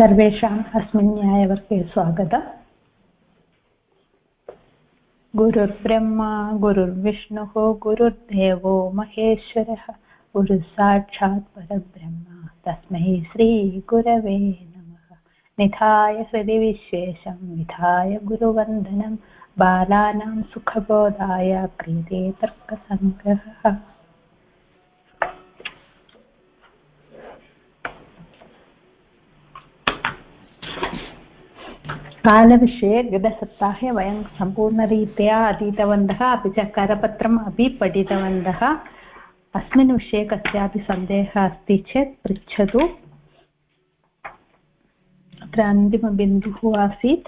सर्वेषाम् अस्मिन् न्यायवर्गे स्वागतम्। गुरुर्ब्रह्मा गुरुर्विष्णुः गुरुर्देवो महेश्वरः गुरुसाक्षात् परब्रह्म तस्मै श्रीगुरवे नमः। निधाय हृदि विश्वेशं विधाय गुरुवन्दनं बालानां सुखबोधाय क्रियते तर्कसङ्ग्रहः। कालविषये गतसप्ताहे वयं सम्पूर्णरीत्या अधीतवन्तः, अपि च करपत्रम् अपि पठितवन्तः। अस्मिन् विषये कस्यापि सन्देहः अस्ति चेत् पृच्छतु। अत्र अन्तिमबिन्दुः आसीत्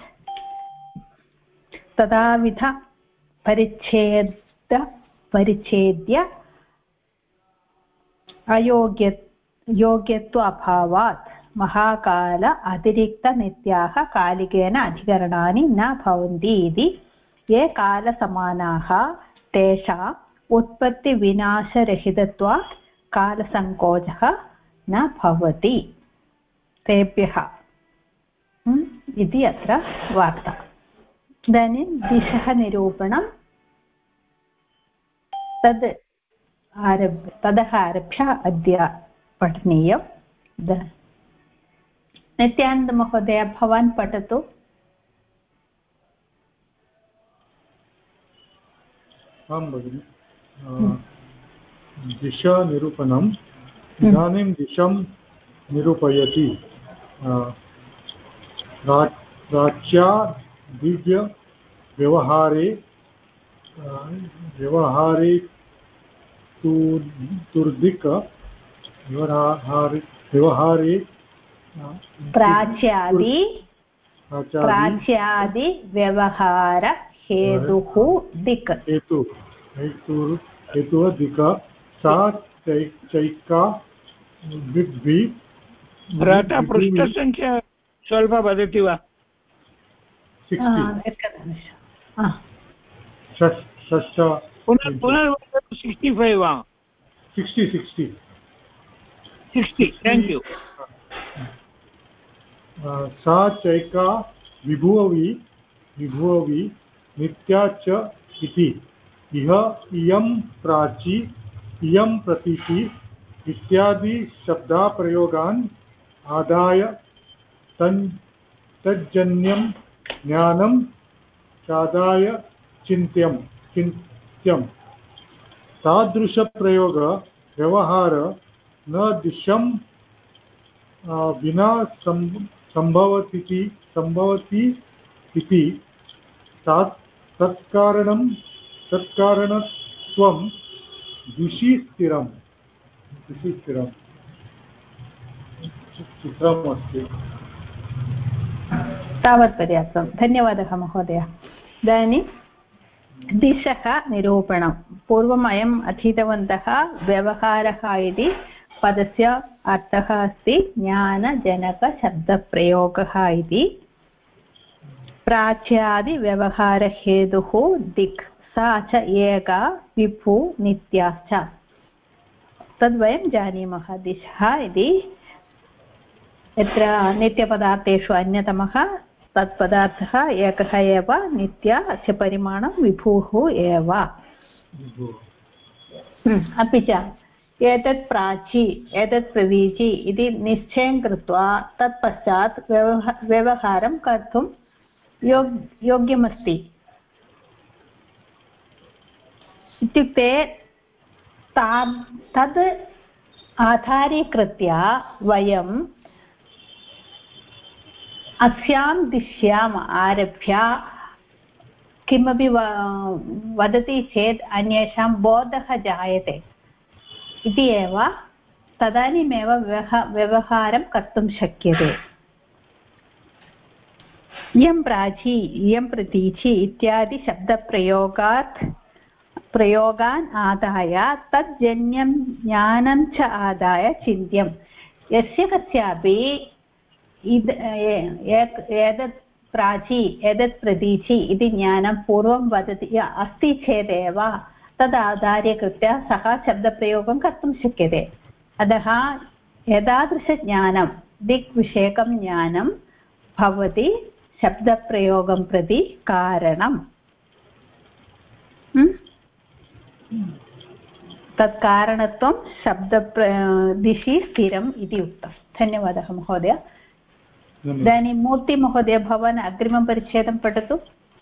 तदाविध परिच्छेद्य योग्यत्व अभावात् महाकाल अतिरिक्तनित्याः कालिकेन अधिकरणानि न भवन्ति इति। ये कालसमानाः तेषाम् उत्पत्तिविनाशरहितत्वात् कालसङ्कोचः न भवति तेभ्यः इति अत्र वार्ता। इदानीं दिशः निरूपणं ततः आरभ्य अद्य पठनीयम्। नित्यानन्दमहोदय भवान् पठतु। आं भगिनि। दिशानिरूपणम्। इदानीं दिशं निरूपयति। प्राच्यादिव्यव्यवहारे तुर्दिक व्यवहारे प्राच्यादि व्यवहार हेतुः दिक् हेतुः दिक् सा चैका विद्धि। पृष्ठसङ्ख्या स्वल्प वदति वा? 65 वा? 60 थैंक यू। सा चैका विभुवि नित्या च इति। इह इयं प्राची इयं प्रतीचि इत्यादि शब्दाप्रयोगान् आदाय तज्जन्यं ज्ञानं चादाय चिन्त्यं तादृशप्रयोग व्यवहार न दिशं विना संभवति इति। तत्कारणत्वं दिशि स्थिरम् चित्रमस्ति। तावत् पर्याप्तं। धन्यवादः महोदय। इदानीं दिशः निरूपणं। पूर्वम् अयम् अधीतवन्तः। व्यवहारः इति पदस्य अर्थः अस्ति ज्ञानजनकशब्दप्रयोगः इति। प्राच्यादिव्यवहारहेतुः दिक् सा च एका विभु नित्याश्च। तद्वयं जानीमः। दिशः इति यत्र नित्यपदार्थेषु अन्यतमः तत्पदार्थः एकः एव, नित्या अस्य परिमाणं विभुः एव। अपि च एतत् प्राची एतत् प्रतीचि इति निश्चयं कृत्वा तत्पश्चात् व्यवहारं कर्तुं योग्यमस्ति। इत्युक्ते तद् आधारीकृत्य वयं अस्यां दिश्याम् आरभ्य किमपि वदति चेत् अन्येषां बोधः जायते इति एव। तदानीमेव व्यवहारं कर्तुं शक्यते। इयं प्राची इयं प्रतीचि इत्यादि प्रयोगान् आदाय तज्जन्यं ज्ञानं च आदाय चिन्त्यं। यस्य कस्यापि एतत् प्राची एतत् प्रतीचि इति ज्ञानं पूर्वं वदति अस्ति चेदेव तदाधारीकृत्य सः शब्दप्रयोगं कर्तुं शक्यते। अतः एतादृशज्ञानं दिक् विषयकं ज्ञानं भवति शब्दप्रयोगं प्रति कारणम् तत् कारणत्वं दिशि स्थिरम् इति उक्तं धन्यवादः महोदय इदानीं मूर्तिमहोदय भवान् अग्रिमं परिच्छेदं पठतु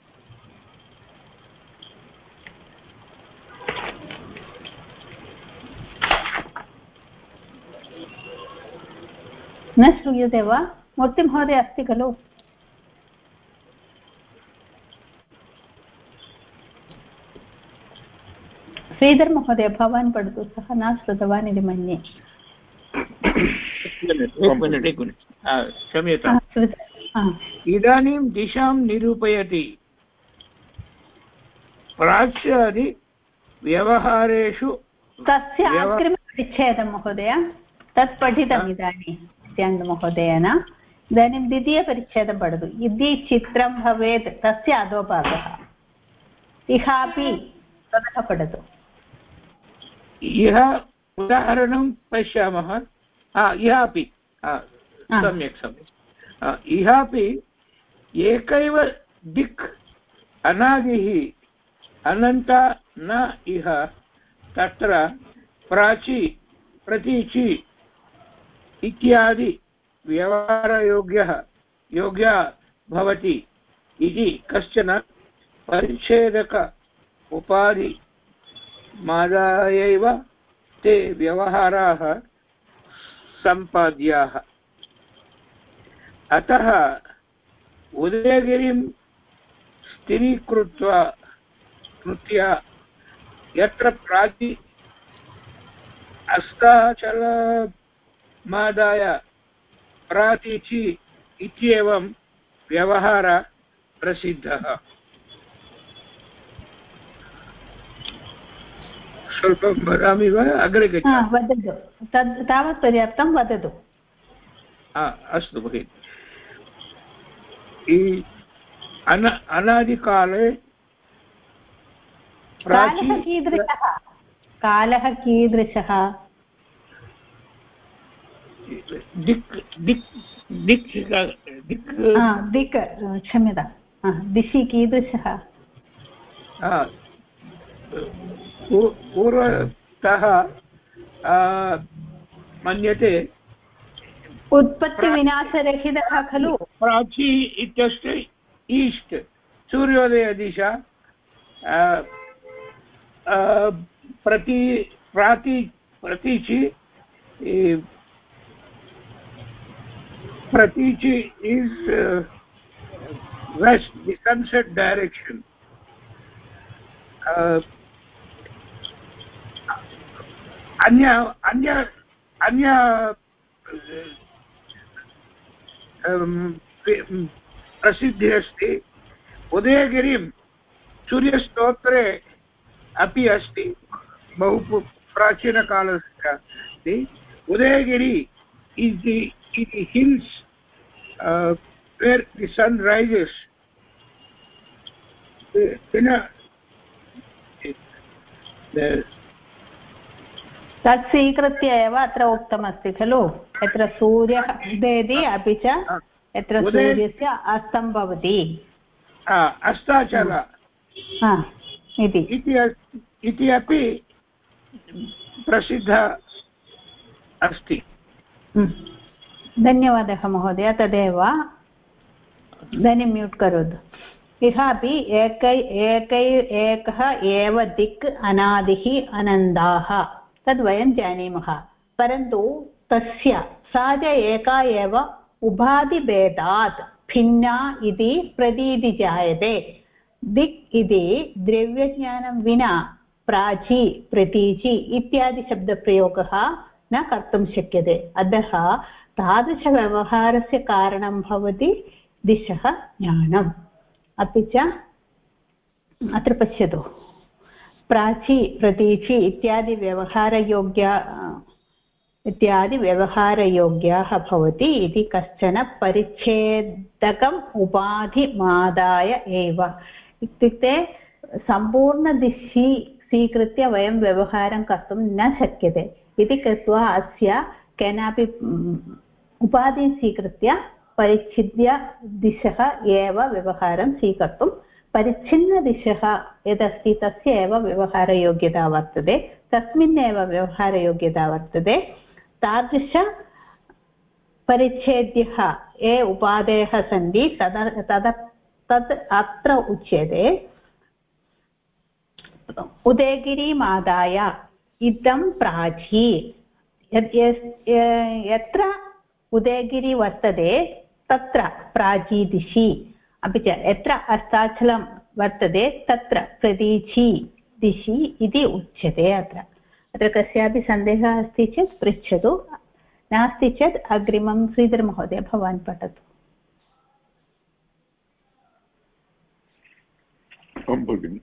न श्रूयते वा मूर्तिमहोदय अस्ति खलु श्रीधर महोदय भवान् पठतु सः न श्रुतवान् इति मन्ये क्षम्यताम् इदानीं दिशां निरूपयति प्राच्यादि व्यवहारेषु तस्य अग्रिमपरिच्छेदं महोदय तत् पठितम् इदानीं महोदयेन इदानीं द्वितीयपरिच्छेदं पठतु यदि चित्रं भवेत् तस्य अधोभागः इहापि ततः पठतु इह उदाहरणं पश्यामः इहापि सम्यक् इहापि एकैव दिक् अनादिः अनन्ता न इह तत्र प्राची प्रतीचि इत्यादि योग्या भवति इति कश्चन परिच्छेदक उपाधि मादायैव ते व्यवहाराः सम्पाद्याः अतः उदयगिरिं स्थिरीकृत्य यत्र प्राची अस्ताचलमादाय प्रातीचि इत्येवं व्यवहार प्रसिद्धः स्वल्पं वदामि वा अग्रे गच्छामि वदतु तावत् पर्याप्तं वदतु अस्तु भगिनि अनादिकाले कालः कीदृशः दिक् क्षम्यतां दिशि कीदृशः पूर्वतः मन्यते उत्पत्तिविनाशरहितः खलु प्राची इत्यस्य ईस्ट् सूर्योदयदिशा प्रतीचि is west, the sunset direction. अन्य प्रसिद्धि अस्ति उदयगिरिं सूर्यस्तोत्रे अपि अस्ति बहु प्राचीनकालस्य अस्ति Udayagiri is the hills where the sun rises तत् स्वीकृत्य एव अत्र उक्तमस्ति खलु यत्र सूर्यः उदेति अपि च यत्र सूर्यस्य अस्तं भवति अस्ताचल इति अपि प्रसिद्ध अस्ति धन्यवादः महोदय तदेव इदानीं म्यूट् करोतु इहापि एकः एव दिक् अनादिः अनन्ताः तद्वयं जानीमः परन्तु तस्य सा च एका एव उपाधिभेदात् भिन्ना इति प्रतीति जायते दिक् इति द्रव्यज्ञानं विना प्राची प्रतीचि इत्यादि शब्दप्रयोगः न कर्तुं शक्यते अतः तादृशव्यवहारस्य कारणं भवति दिशः ज्ञानम् अपि च अत्र पश्यतु प्राची प्रतीचि इत्यादि व्यवहारयोग्याः भवति इति कश्चन परिच्छेदकम् उपाधिमादाय एव इत्युक्ते सम्पूर्णदिशि स्वीकृत्य वयं व्यवहारं कर्तुं न शक्यते इति कृत्वा अस्य केनापि उपाधिं स्वीकृत्य परिच्छिद्य दिशः एव व्यवहारं स्वीकर्तुं परिच्छिन्नदिशः यदस्ति तस्य एव व्यवहारयोग्यता वर्तते तस्मिन्नेव व्यवहारयोग्यता वर्तते तादृश परिच्छेद्यः ये उपाधयः सन्ति तत् अत्र उच्यते उदयगिरिमादाय इदं प्राची यत्र उदयगिरि वर्तते तत्र प्राचीदिशि अपि च यत्र अस्ताचलं वर्तते तत्र प्रतीचि दिशि इति उच्यते अत्र कस्यापि सन्देहः अस्ति चेत् पृच्छतु नास्ति चेत् अग्रिमं श्रीधरमहोदय भवान् पठतु भगिनि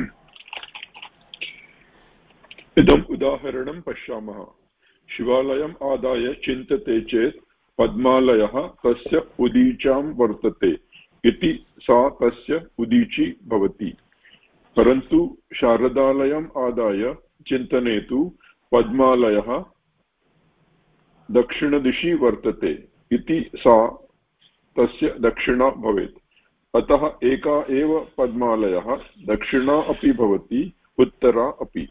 इदम् उदाहरणं पश्यामः शिवालयम् आदाय चिन्तते चेत् पद्मालयः तस्य उदीच्यां वर्तते इति सा तस्य उदीची भवति परन्तु शारदालयम् आदाय चिन्तने तु पद्मालयः दक्षिणदिशि वर्तते इति सा तस्य दक्षिणा भवेत् अतः एका एव पद्मालयः दक्षिणा अपि भवति उत्तरा अपि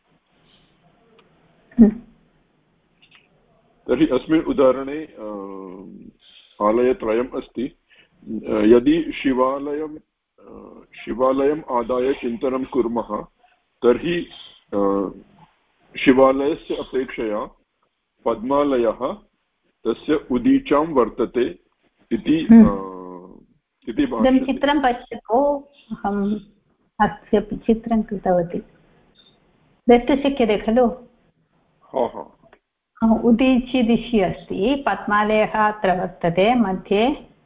तर्हि अस्मिन् उदाहरणे आलयत्रयम् अस्ति यदि शिवालयम् आदाय चिन्तनं कुर्मः तर्हि शिवालयस्य अपेक्षया पद्मालयः तस्य उदीचां वर्तते इति चित्रं पश्यतु अहम् अस्य चित्रं कृतवती द्रष्टुं शक्यते खलु उदीचि दिशि अस्ति पद्मालयः अत्र वर्तते मध्ये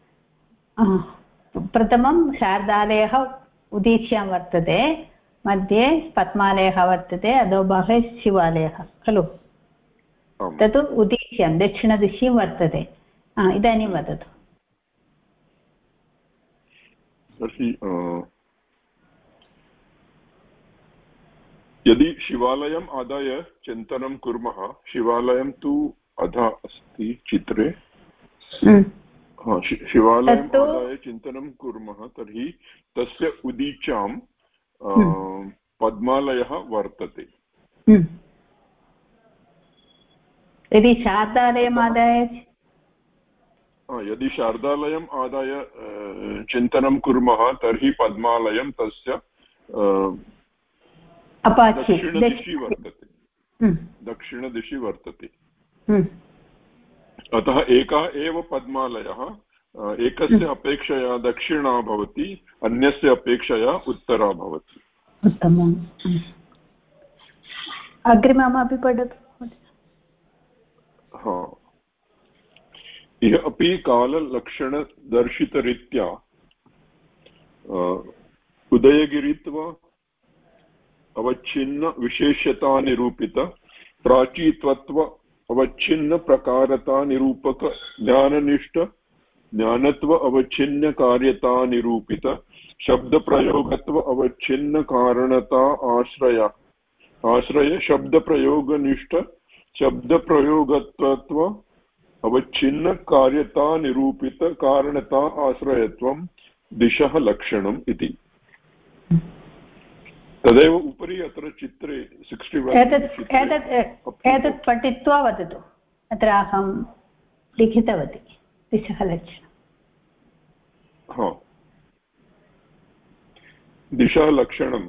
प्रथमं शारदालयः उदीच्यां वर्तते मध्ये पद्मालयः वर्तते अधोभागे शिवालयः खलु तत् उदीच्यां दक्षिणदिशि वर्तते इदानीं वदतु यदि शिवालयम् आदाय चिन्तनं कुर्मः शिवालयं तु अधः अस्ति चित्रे शिवालयम् आदाय चिन्तनं कुर्मः तर्हि तस्य उदीच्यां पद्मालयः वर्तते यदि शारदालयम् आदाय यदि शारदालयम् आदाय चिन्तनं कुर्मः तर्हि पद्मालयं तस्य दक्षिणदिशि वर्तते अतः एका एव पद्मालयः एकस्य अपेक्षया दक्षिणा भवति अन्यस्य अपेक्षया उत्तरा भवति उत्तमम् अग्रिममपि पठतु इह अपि काललक्षणदर्शितरीत्या उदयगिरित्व अवच्छिन्न विशेषतानिरूपित प्राचीत्वत्व अवच्छिन्न प्रकारतानिरूपक ज्ञाननिष्ठ ज्ञानत्व अवच्छिन्न कार्यतानिरूपित शब्दप्रयोगत्व अवच्छिन्न कारणता आश्रय शब्दप्रयोगनिष्ठ शब्दप्रयोगत्व अवच्छिन्न कार्यतानिरूपित कारणता आश्रयत्वं दिशः लक्षणम् इति तदेव उपरि अत्र चित्रे 61 एतत् पठित्वा वदतु अत्र अहं लिखितवती दिशः लक्षणं दिशालक्षणं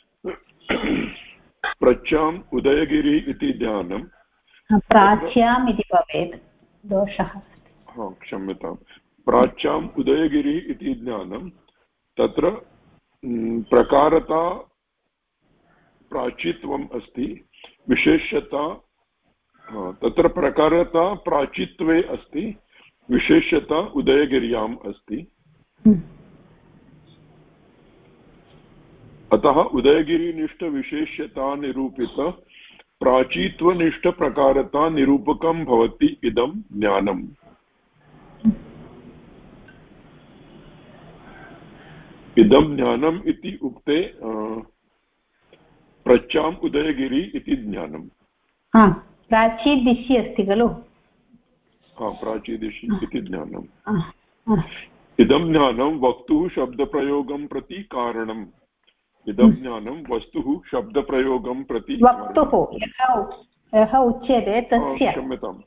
प्रच्याम् उदयगिरि इति ध्यानं प्राच्याम् इति भवेत् दोषः क्षम्यतां प्राच्याम् उदयगिरि इति ज्ञानं तत्र प्रकारता प्राचीत्वम् अस्ति विशेषता तत्र प्रकारता प्राचीत्वे अस्ति विशेषता उदयगिर्याम् अस्ति अतः उदयगिरिनिष्ठविशेषतानिरूपित प्राचीत्वनिष्ठप्रकारतानिरूपकं भवति इदं ज्ञानम् इदं ज्ञानम् इति उक्ते प्रच्याम् उदयगिरि इति ज्ञानम् प्राचीदिशि अस्ति खलु प्राचीदिशि इति ज्ञानम् इदं ज्ञानं वक्तुः शब्दप्रयोगं प्रति कारणम् इदं ज्ञानं वस्तुः शब्दप्रयोगं प्रति वक्तुः यः उच्यते तस्य क्षम्यताम्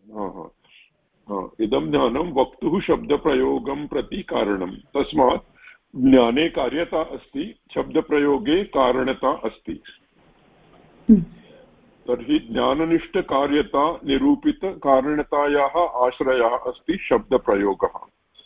इदं ज्ञानं वक्तुः शब्दप्रयोगं प्रति कारणं तस्मात् ज्ञाने कार्यता अस्ति शब्दप्रयोगे कारणता अस्ति तर्हि ज्ञाननिष्ठकार्यता निरूपितकारणतायाः आश्रयः अस्ति शब्दप्रयोगः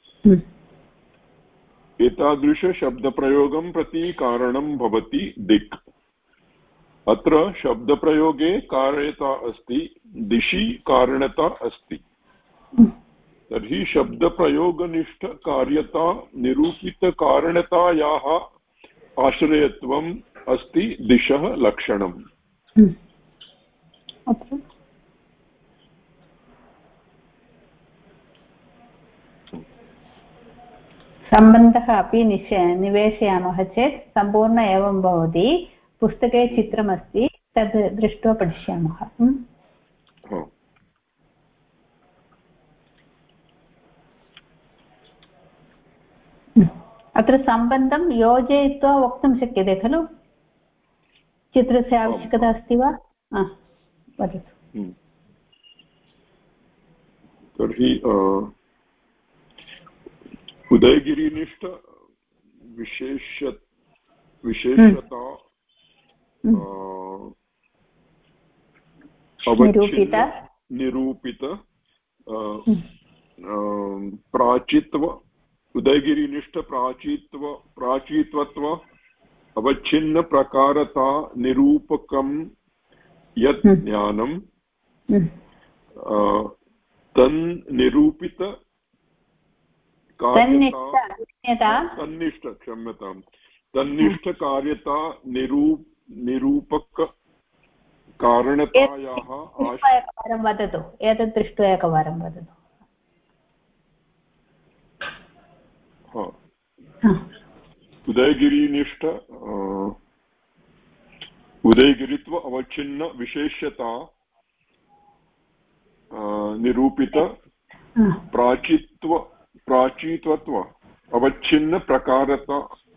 एतादृशशब्दप्रयोगं प्रति कारणं भवति दिक् अत्र शब्दप्रयोगे कार्यता अस्ति दिशि कारणता अस्ति तर्हि शब्दप्रयोगनिष्ठकार्यता निरूपितकारणतायाः आश्रयत्वम् अस्ति दिशः लक्षणम् सम्बन्धः अपि निवेशयामः चेत् सम्पूर्ण एवं भवति पुस्तके चित्रमस्ति तद् दृष्ट्वा पठिष्यामः अत्र सम्बन्धं योजयित्वा वक्तुं शक्यते खलु चित्रस्य आवश्यकता अस्ति वा वदतु तर्हि उदयगिरिनिष्ठ विशेषता निरूपित प्राचित्व उदयगिरिनिष्ठ प्राचीत्वत्व अवच्छिन्न प्रकारता निरूपकं यत् ज्ञानं तन्निरूपित तन्निष्ठ क्षम्यतां तन्निष्ठकार्यता निरूपक कारणतायाः एकवारं वदतु एतत् दृष्ट्वा एकवारं वदतु उदयगिरिनिष्ठ उदयगिरित्व अवच्छिन्न विशेष्यता निरूपित प्राचीत्वत्व अवच्छिन्न प्रकारता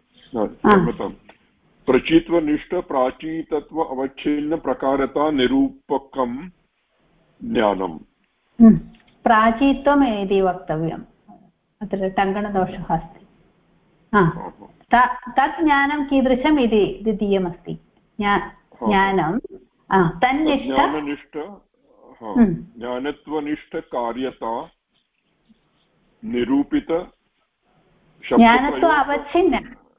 प्रचीत्वनिष्ठ प्राचीतत्व अवच्छिन्न प्रकारता निरूपकं ज्ञानम् प्राचीत्वम् इति वक्तव्यम् अत्र टङ्कणदोषः अस्ति तत् ज्ञानं कीदृशम् इति द्वितीयमस्ति ज्ञानं तन्निष्ठ ज्ञानत्वनिष्ठकार्यता निरूपित ज्ञानत्व अवच्छिन्न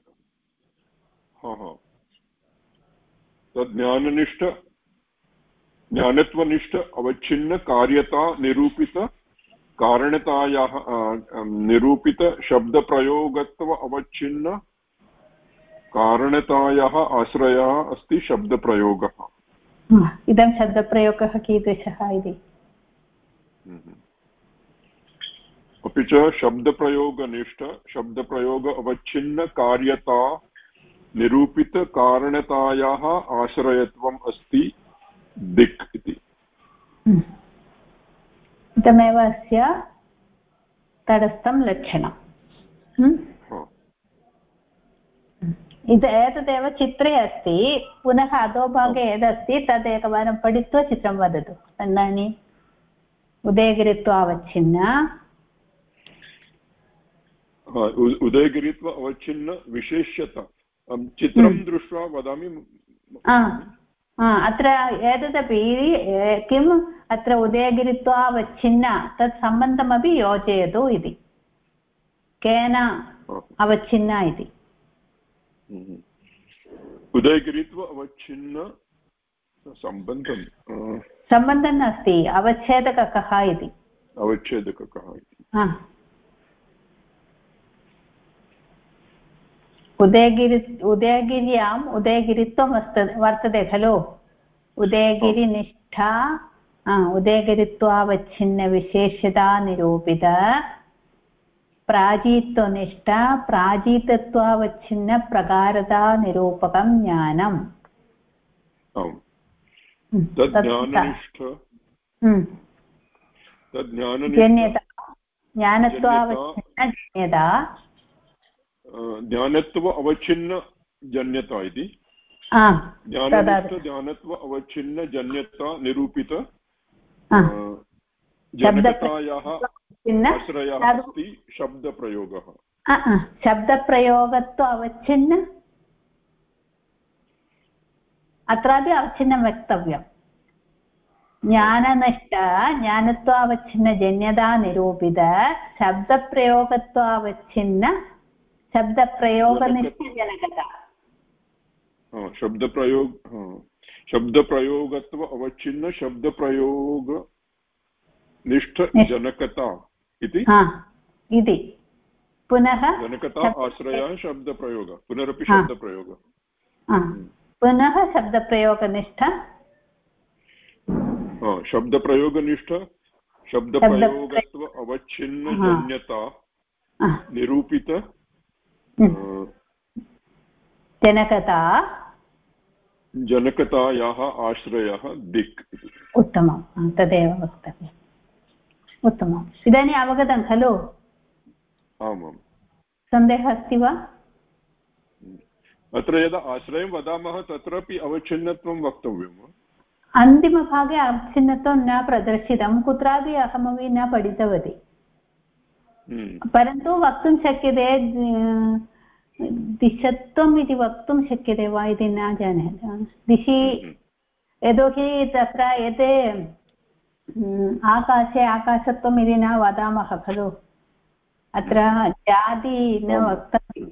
तज्ज्ञाननिष्ठ ज्ञानत्वनिष्ठ अवच्छिन्न कार्यता निरूपित कारणतायाः निरूपित शब्दप्रयोगत्व अवच्छिन्न कारणतायाः आश्रयः अस्ति शब्दप्रयोगः इदं शब्दप्रयोगः कीदृशः इति अपि च शब्दप्रयोगनिष्ठ शब्दप्रयोग अवच्छिन्न कार्यता निरूपितकारणतायाः आश्रयत्वम् अस्ति दिक् इति इदमेव अस्य तटस्थं लक्षणम् एतदेव चित्रे अस्ति पुनः अधोभागे यदस्ति तदेकवारं पठित्वा चित्रं वदतु तदानीम् उदयगिरित्व अवच्छिन्न उदयगिरित्व अवच्छिन्न विशेष्यता चित्रं दृष्ट्वा वदामि अत्र एतदपि किम् अत्र उदयगिरित्वावच्छिन्न तत् सम्बन्धमपि योजयतु इति केन अवच्छिन्न इति उदयगिरित्व अवच्छिन्न सम्बन्धं नास्ति अवच्छेदकः इति अवच्छेदकः इति उदयगिर्याम् उदयगिरित्वं वर्तते खलु उदयगिरिनिष्ठा उदयगिरित्वावच्छिन्नविशेष्यता निरूपित प्राचीत्वनिष्ठा प्राचीतत्वावच्छिन्न प्रकारता निरूपकं ज्ञानम् तद् जन्यता ज्ञानत्वावच्छिन्न जन्यता ज्ञानत्व अवच्छिन्न जन्यता इति ज्ञानत्व अवच्छिन्न जन्यता निरूपित जनकतायाः आश्रयः अस्ति शब्दप्रयोगः शब्दप्रयोगत्व अवच्छिन्न अत्रापि अवच्छिन्नं वक्तव्यं ज्ञाननिष्ठ ज्ञानत्वावच्छिन्नजन्यता निरूपित शब्दप्रयोगत्वावच्छिन्न शब्दप्रयोगनिष्ठजनकता शब्दप्रयोगत्व अवच्छिन्न शब्दप्रयोग निष्ठजनकता इति पुनः जनकता आश्रयः शब्दप्रयोगः पुनरपि शब्दप्रयोगः पुनः शब्दप्रयोगनिष्ठ शब्दप्रयोगनिष्ठ शब्दप्रयोगत्व अवच्छिन्न जन्यता निरूपित जनकतायाः आश्रयः दिक्। उत्तमं तदेव वक्तव्यम् उत्तमम् इदानीम् अवगतं खलु आमां सन्देहः अस्ति वा अत्र यदा आश्रयं वदामः तत्रापि अवच्छिन्नत्वं वक्तव्यं वा अन्तिमभागे अवच्छिन्नत्वं न प्रदर्शितं कुत्रापि अहमपि न पठितवती परन्तु वक्तुं शक्यते दिशत्वम् इति वक्तुं शक्यते वा इति न जाने दिशि यतोहि तत्र एते आकाशे आकाशत्वम् इति न वदामः खलु अत्र जाति न वक्तव्यम्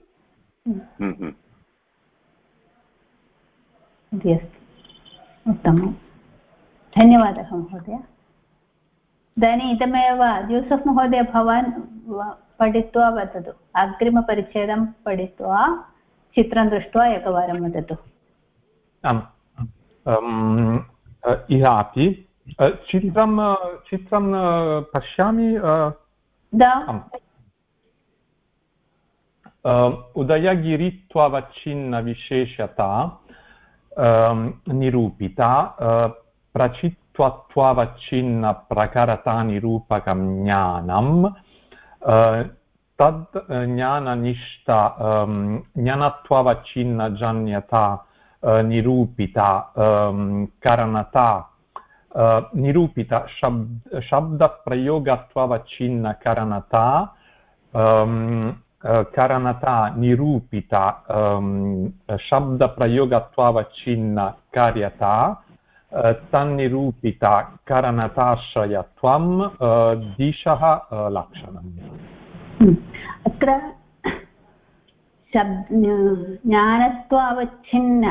इति अस्ति उत्तमं धन्यवादः महोदय इदानीम् इदमेव यूसुफ् महोदय भवान् पठित्वा वदतु अग्रिमपरिच्छेदं पठित्वा चित्रं दृष्ट्वा एकवारं वदतु इहापि चित्रं पश्यामि उदयगिरित्वावच्छिन्नविशेषता निरूपिता प्रचित्वत्वावच्छिन्नप्रकरतानिरूपकं ज्ञानं तद् ज्ञाननिष्ठ ज्ञानत्वावच्छिन्नजन्यता निरूपिता कारणता निरूपिता शब्दप्रयोगत्वावच्छिन्नकारणता कारणता निरूपिता शब्दप्रयोगत्वावच्छिन्नकार्यता तन्निरूपिता कारणताश्रयत्वं दिशः लक्षणम् अत्र ज्ञानत्वावच्छिन्न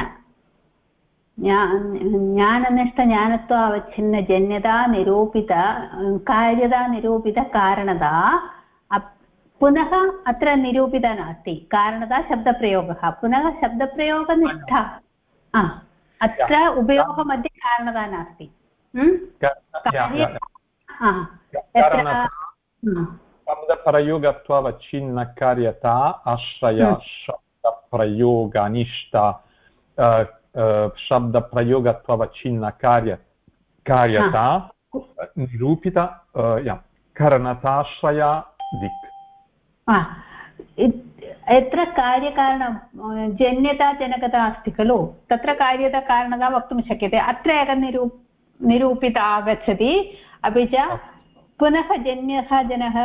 ज्ञाननिष्ठज्ञानत्वावच्छिन्नजन्यता निरूपित कार्यता निरूपित कारणता पुनः अत्र निरूपिता नास्ति कारणता शब्दप्रयोगः पुनः शब्दप्रयोगनिष्ठा अत्र उभयोः मध्ये कारणता नास्ति शब्दप्रयोगत्वावच्छिन्नकार्यता आश्रय शब्दप्रयोगनिष्ठ शब्दप्रयोगत्वावच्छिन्नकार्यता निरूपित कारणताश्रय दिक् यत्र कार्यकारण जन्यता जनकता अस्ति खलु तत्र कार्यता कारणता वक्तुं शक्यते अत्र एकं निरूपिता आगच्छति अपि च पुनः जन्यः जनः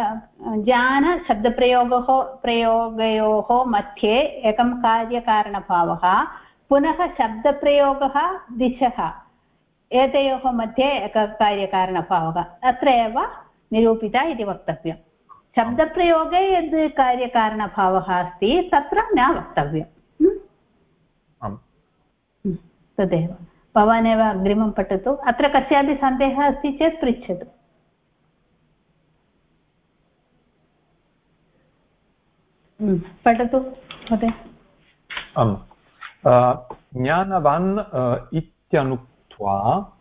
प्रयोगयोः मध्ये एकं कार्यकारणभावः पुनः शब्दप्रयोगः दिशः एतयोः मध्ये एकः कार्यकारणभावः अत्र एव निरूपिता इति वक्तव्यम् शब्दप्रयोगे यद् कार्यकारणभावः अस्ति तत्र न वक्तव्यम् तदेव भवानेव अग्रिमं पठतु अत्र कस्यापि सन्देहः अस्ति चेत् पृच्छतु पठतु महोदय ज्ञानवान् इत्यनुक्त्वा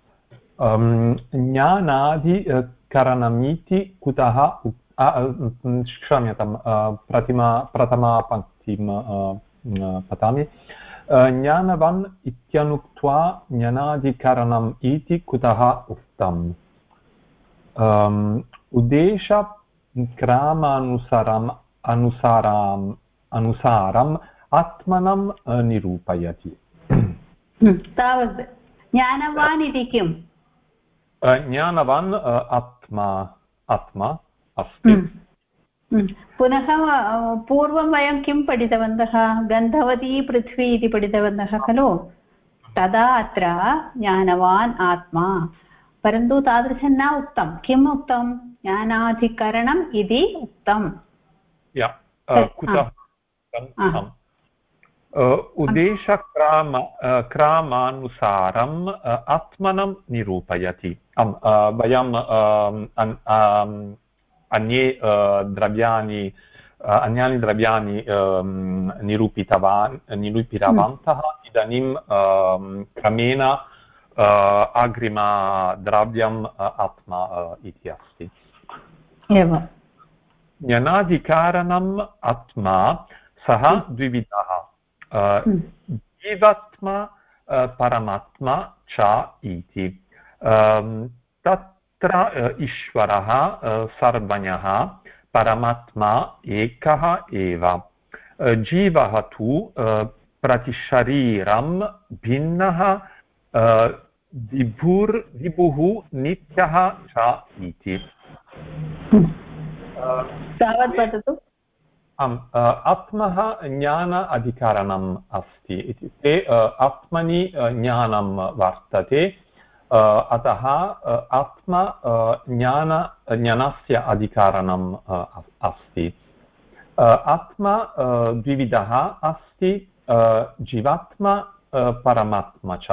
ज्ञानाधिकरणमिति कुतः क्षम्यतां प्रथमापङ्क्तिं पठामि ज्ञानवान् इत्यनुक्त्वा ज्ञानाधिकरणम् इति कुतः उक्तम् अनुसारम् आत्मनं निरूपयति। तावत् ज्ञानवान् इति किम्? ज्ञानवान् आत्मा अस्ति। पुनः पूर्वं वयं किं पठितवन्तः? गन्धवती पृथ्वी इति पठितवन्तः खलु? तदा अत्र ज्ञानवान् आत्मा, परन्तु तादृशं न उक्तं। किम् उक्तं? ज्ञानाधिकरणम् इति उक्तम्। उद्देशक्रामानुसारम् आत्मनं निरूपयति। वयं अन्यानि द्रव्याणि निरूपितवन्तः। इदानीं क्रमेण अग्रिमद्रव्यम् आत्मा इति अस्ति। ज्ञानाधिकारणम् आत्मा सः द्विविधः, जीवात्मा परमात्मा च इति। तत्र ईश्वरः सर्वज्ञः, परमात्मा एकः एव। जीवः तु प्रतिशरीरं भिन्नः, विभुः नित्यः च इति। तावत् वदतु। आत्मः ज्ञान अधिकरणम् अस्ति, इत्युक्ते आत्मनि ज्ञानं वर्तते, अतः आत्मा ज्ञानस्य अधिकरणम् अस्ति। आत्मा द्विविधः अस्ति, जीवात्मा परमात्मा च।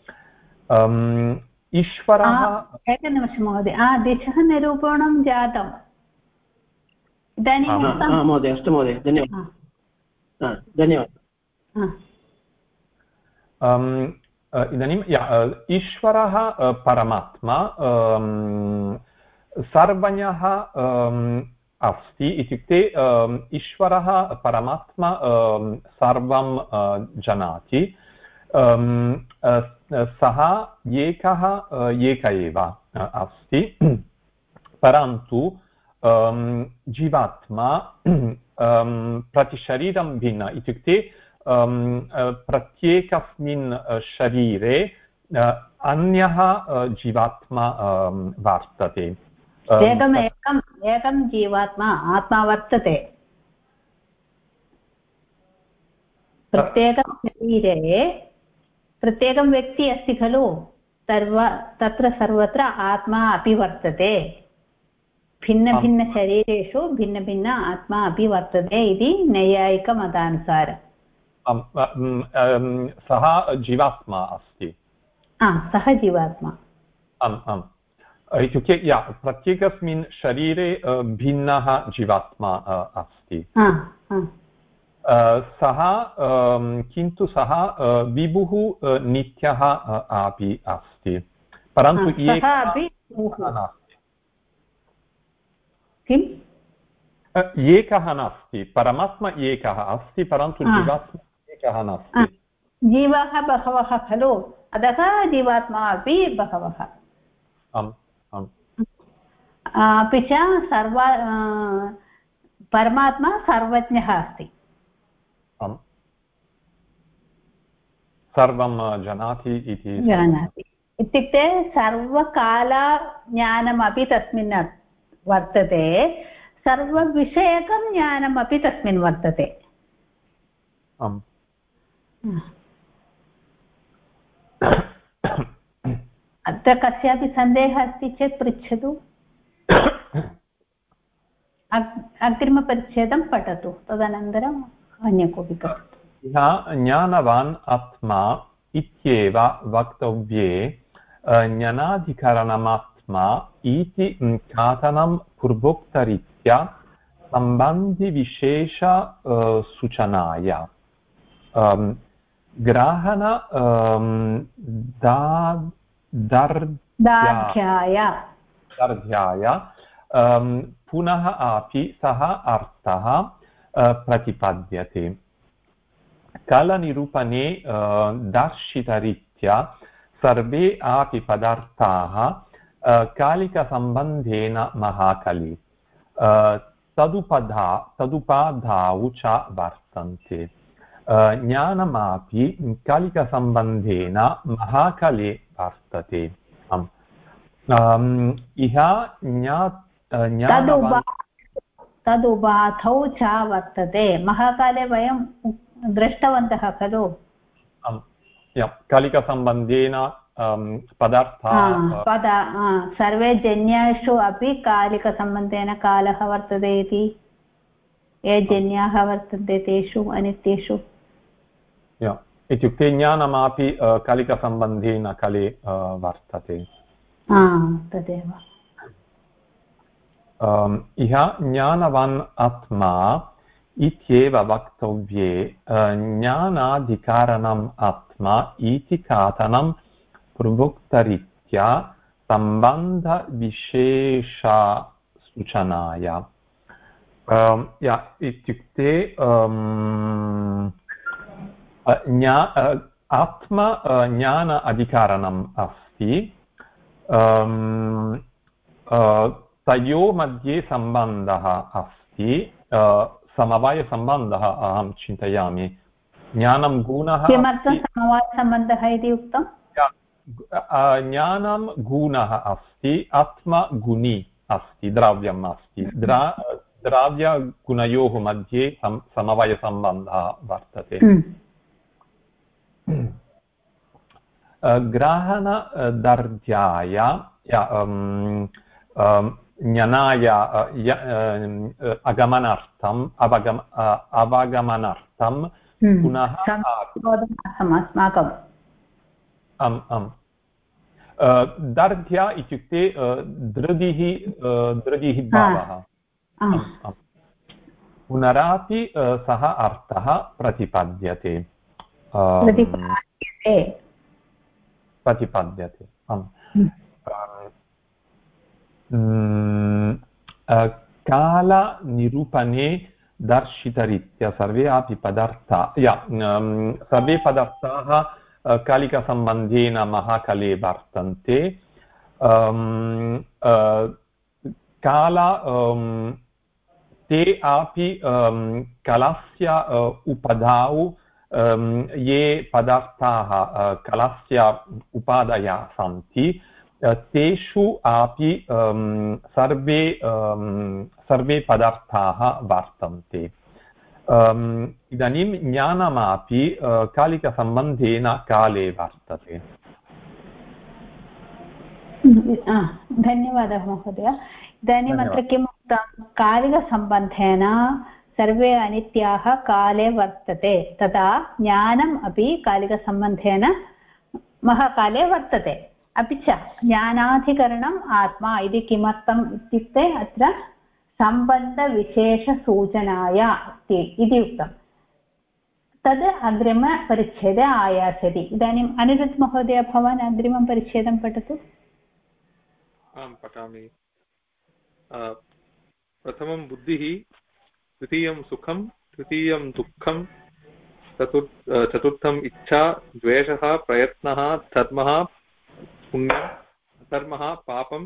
ईश्वरः एकनिमिषं महोदय, दिशः निरूपणं जातम् इदानीं महोदय। अस्तु महोदय, धन्यवादः। इदानीं ईश्वरः परमात्मा सर्वज्ञः अस्ति, इत्युक्ते ईश्वरः परमात्मा सर्वं जानाति। सः एक एव अस्ति, परन्तु जीवात्मा प्रतिशरीरं भिन्न, इत्युक्ते प्रत्येकस्मिन् शरीरे अन्यः जीवात्मा वर्तते। एकं जीवात्मा आत्मा वर्तते। प्रत्येकं शरीरे प्रत्येकं व्यक्ति अस्ति खलु, तत्र सर्वत्र आत्मा अपि वर्तते। भिन्नभिन्नशरीरेषु भिन्नभिन्न आत्मा अपि वर्तते इति नैयायिकमतानुसारम्। सः जीवात्मा अस्ति। सः जीवात्मा। इत्युक्ते प्रत्येकस्मिन् शरीरे भिन्नः जीवात्मा अस्ति। सः किन्तु सः विभुः नित्यः अपि अस्ति, परन्तु एकः नास्ति। परमात्मा एकः अस्ति, परन्तु जीवात्मा एकः नास्ति। जीवाः बहवः खलु, अतः जीवात्मा अपि बहवः। अपि च परमात्मा सर्वज्ञः अस्ति। सर्वं जानाति इति इत्युक्ते सर्वकालज्ञानमपि तस्मिन् वर्तते, सर्वविषयकं ज्ञानमपि तस्मिन् वर्तते। अत्र कस्यापि सन्देहः अस्ति चेत् पृच्छतु। अग्रिमपरिच्छेदं पठतु, तदनन्तरम् अन्य कोऽपि पठतु। ज्ञानवान् आत्मा इत्येव वक्तव्ये ज्ञानाधिकरणमात्मा इति कथनं पूर्वोक्तरीत्या सम्बन्धिविशेष सूचनाय ग्रहण दार्ढ्याय पुनः अपि सः अर्थः प्रतिपाद्यते। कालनिरूपणे दर्शितरीत्या सर्वे अपि पदार्थाः कालिकसम्बन्धेन महाकली तदुपादाौ च वर्तन्ते ज्ञानमपि कालिकसम्बन्धेन महाकले वर्तते इह तदुपाधौ च वर्तते महाकाले वयं दृष्टवन्तः खलु कालिकसम्बन्धेन सर्वे जन्यासु अपि कालिकसम्बन्धेन कालः वर्तते इति ये जन्याः वर्तन्ते तेषु अनित्येषु इत्युक्ते ज्ञानमपि कालिकसम्बन्धेन काले वर्तते तदेव इह ज्ञानवान् आत्मा इत्येव वक्तव्ये ज्ञानाधिकारणम् आत्मा इति कथनं पूर्वोक्तरीत्या सम्बन्धविशेषसूचनाय इत्युक्ते आत्मा ज्ञान अधिकारणम् अस्ति तयोः मध्ये सम्बन्धः अस्ति समवायसम्बन्धः अहं चिन्तयामि ज्ञानं गुणः किमर्थं समवायसम्बन्धः इति उक्तं ज्ञानं गुणः अस्ति आत्मा गुणी अस्ति द्रव्यम् अस्ति द्रव्यगुणयोः मध्ये समवायसम्बन्धः वर्तते ग्रहणदर्ढ्याय ज्ञानाय अवगमनार्थं पुनः दर्ढ्या इत्युक्ते धृतिः भावः पुनरापि सः अर्थः प्रतिपद्यते कालनिरूपणे दर्शितरीत्या सर्वे पदार्थाः कालिकसम्बन्धेन महाकले वर्तन्ते ते अपि कलस्य उपादाौ ये पदार्थाः कलस्य उपादयः सन्ति तेषु अपि सर्वे पदार्थाः वर्तन्ते इदानीं ज्ञानमपि कालिकसम्बन्धेन काले वर्तते धन्यवादः महोदय इदानीम् अत्र किम् उक्तं कालिकसम्बन्धेन सर्वे अनित्याः काले वर्तते तदा ज्ञानम् अपि कालिकसम्बन्धेन महाकाले वर्तते अपि च ज्ञानाधिकरणम् आत्मा इति किमर्थम् इत्युक्ते अत्र सम्बन्धविशेषसूचनाय अस्ति इति उक्तं तद् अग्रिमपरिच्छेदे आयास्यति इदानीम् अनिरुद्ध महोदय भवान् अग्रिमं परिच्छेदं पठतु आं पठामि प्रथमं बुद्धिः द्वितीयं सुखं तृतीयं दुःखं चतुर्थम् इच्छा द्वेषः प्रयत्नः धर्मः पुण्यम् अधर्मः पापं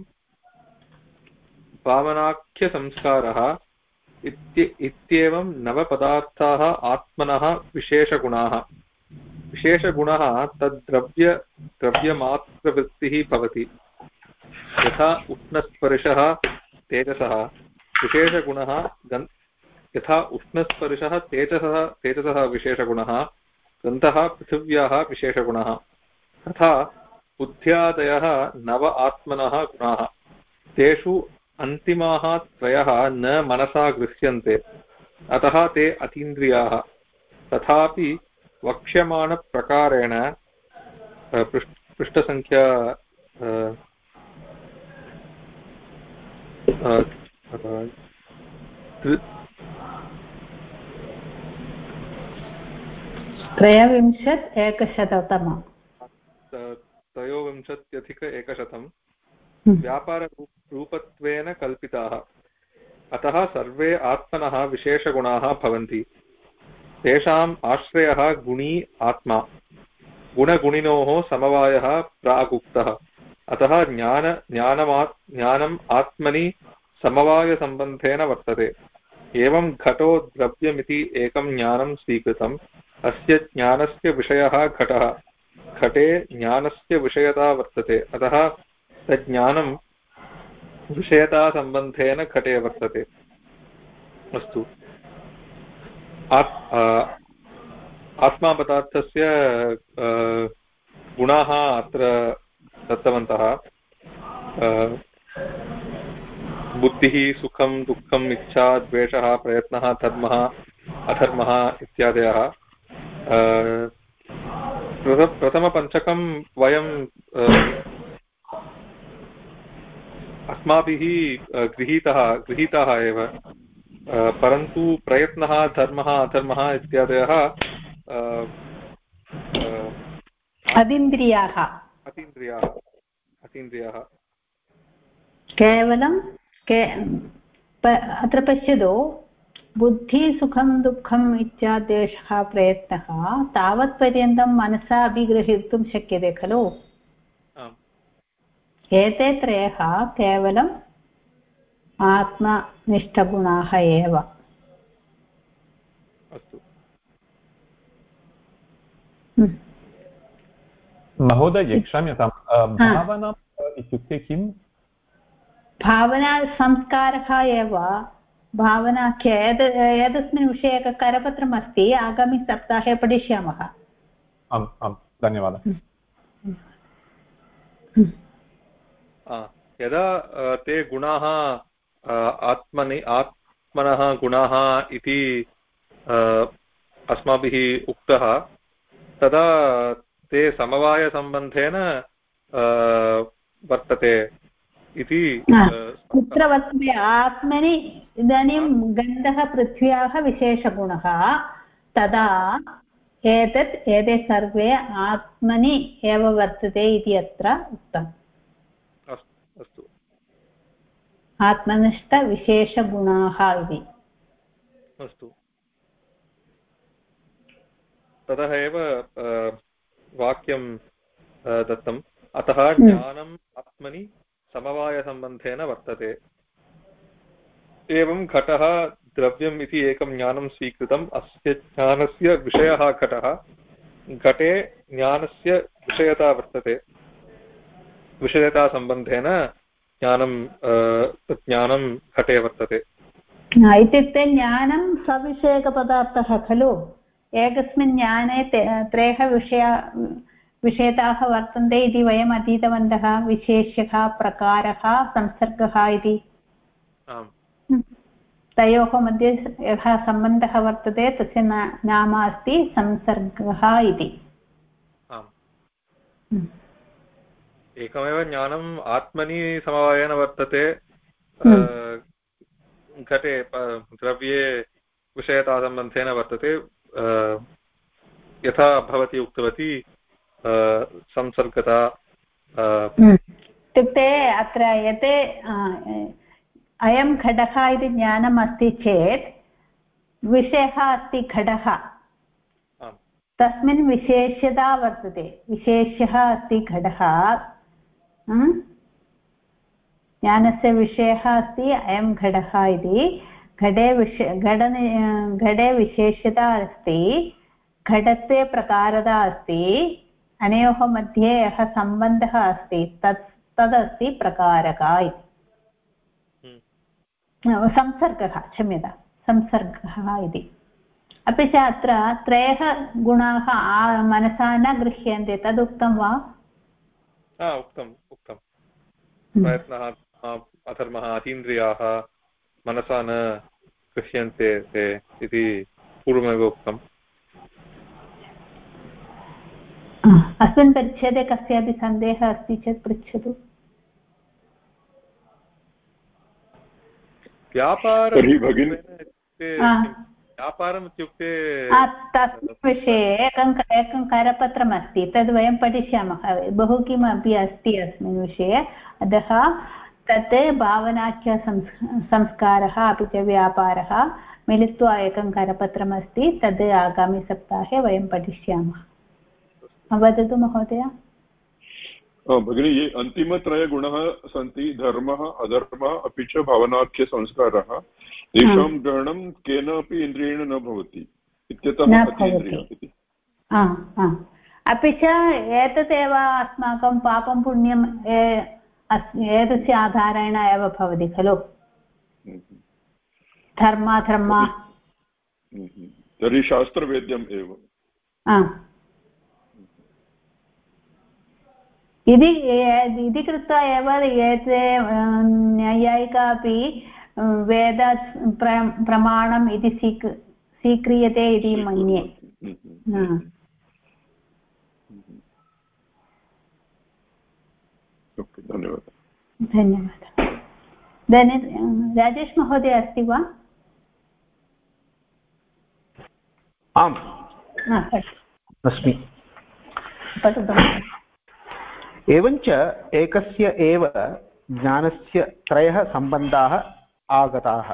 भावनाख्यसंस्कारः इत्येवं नवपदार्थाः आत्मनः विशेषगुणाः तद्द्रव्यमात्रवृत्तिः भवति यथा उष्णस्पर्शः तेजसः विशेषगुणः तेजसः विशेषगुणः गन्धः पृथिव्याः विशेषगुणः तथा बुद्ध्यादयः नव आत्मनः गुणाः तेषु अन्तिमाः त्रयः न मनसा गृह्यन्ते अतः ते अतीन्द्रियाः तथापि वक्ष्यमाणप्रकारेण पृष्ठसङ्ख्या त्रयोविंशत्यधिक-100 व्यापाररूपत्वेन कल्पिताः अतः सर्वे आत्मनः विशेषगुणाः भवन्ति तेषाम् आश्रयः गुणी आत्मा गुणगुणिनोः समवायः प्रागुक्तः अतः ज्ञानम् आत्मनि समवायसम्बन्धेन वर्तते। एवं घटो द्रव्यमिति एकं ज्ञानं स्वीकृतम्। अस्य ज्ञानस्य विषयः घटः। घटे ज्ञानस्य विषयता वर्तते, अतः तज्ज्ञानं विषयतासम्बन्धेन घटे वर्तते। अस्तु, आत्मापदार्थस्य गुणाः अत्र दत्तवन्तः। बुद्धिः, सुखं दुःखम्, इच्छा, द्वेषः, प्रयत्नः, धर्मः अधर्मः इत्यादयः। प्रथमपञ्चकं वयं अस्माभिः गृहीताः एव, परन्तु प्रयत्नः, धर्मः अधर्मः इत्यादयः अतीन्द्रियाः केवलं अत्र पश्यतु, बुद्धि सुखं दुःखम् इत्यादेशः प्रयत्नः तावत्पर्यन्तं मनसा अपि ग्रहीतुं शक्यते खलु। एते त्रयः केवलम् आत्मनिष्ठगुणाः एव। महोदय क्षम्यतां, भावना इत्युक्ते किम्? भावना संस्कारः एव। भावना एतस्मिन् विषये एकं करपत्रम् अस्ति, आगामि सप्ताहे पठिष्यामः। आम् आम्, धन्यवादः। यदा ते गुणाः आत्मनः गुणाः इति अस्माभिः उक्तः, तदा ते समवायसम्बन्धेन वर्तते इति। कुत्र वर्तते? आत्मनि। इदानीं गन्धः पृथ्व्याः विशेषगुणः, तदा एते सर्वे आत्मनि एव वर्तते इति अत्र उक्तम्। अस्तु, आत्मनिष्ठविशेषगुणाः इति। अस्तु, ततः एव वाक्यं दत्तम्। अतः ज्ञानम् आत्मनि समवायसम्बन्धेन वर्तते। एवं घटः द्रव्यम् इति एकं ज्ञानं स्वीकृतम्। अस्य ज्ञानस्य विषयः घटः। घटे ज्ञानस्य विषयता वर्तते, विषयतासम्बन्धेन ज्ञानं घटे वर्तते। इत्युक्ते ज्ञानं सविषयकपदार्थः खलु। एकस्मिन् ज्ञाने त्रयः विषयताः वर्तन्ते इति वयम् अधीतवन्तः। विशेष्यः, प्रकारः, संसर्गः इति। तयोः मध्ये यः सम्बन्धः वर्तते तस्य नाम अस्ति संसर्गः इति। एकमेव ज्ञानम् आत्मनि समवायेन वर्तते, घटे द्रव्ये विषयतासम्बन्धेन वर्तते। यथा भवती उक्तवती संसर्गता। इत्युक्ते अत्र यत् अयं घटः इति ज्ञानम् अस्ति चेत् विषयः अस्ति घटः, तस्मिन् विशेष्यता वर्तते। विशेष्यः अस्ति घटः, ज्ञानस्य विषयः अस्ति अयं घटः इति। घटे विशेष्यता अस्ति, घटस्य प्रकारता अस्ति, अनयोः मध्ये यः सम्बन्धः अस्ति तदस्ति प्रकारः इति। संसर्गः, क्षम्यता, संसर्गः इति। अपि च अत्र त्रयः गुणाः मनसा न गृह्यन्ते, तदुक्तं वा? उक्तं। प्रयत्नः, अधर्मः, अतीन्द्रियाः मनसा न गृह्यन्ते ते इति पूर्वमेव उक्तम्। अस्मिन् परिच्छेदे कस्यापि सन्देहः अस्ति चेत् पृच्छतु। तर्हि भगिनी, व्यापारम् इत्युक्ते तस्मिन् विषये एकं करपत्रमस्ति, तद् वयं पठिष्यामः। बहु किमपि अस्ति अस्मिन् विषये, अतः तत् भावनाख्यसंस्कारः अपि च व्यापारः मिलित्वा एकं करपत्रमस्ति, तद् आगामि सप्ताहे वयं पठिष्यामः। वदतु महोदय। भगिनी ये अन्तिमत्रयगुणाः सन्ति धर्मः अधर्मः अपि च भावनाख्यसंस्कारः तेषां ग्रहणं केनापि इन्द्रियेण न भवति इत्यतः अतीन्द्रियम् इति। अपि च एतदेव अस्माकं पापं पुण्यम् एतस्य आधारेण एव भवति खलु धर्म तर्हि शास्त्रवेद्यम् एव इति कृत्वा एव एते नैयायिका अपि वेद प्रमाणम् इति स्वीक्रियते इति मन्ये। धन्यवादः। राजेश महोदय अस्ति वा? आम् अस्मि। एवञ्च एकस्य एव ज्ञानस्य त्रयः सम्बन्धाः आगताः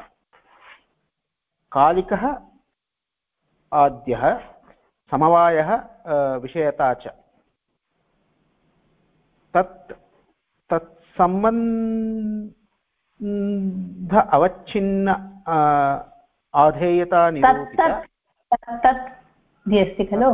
कालिकः आद्यः समवायः विषयता च तत्सम्बन्ध अवच्छिन्न आधेयता निरूपित अस्ति खलु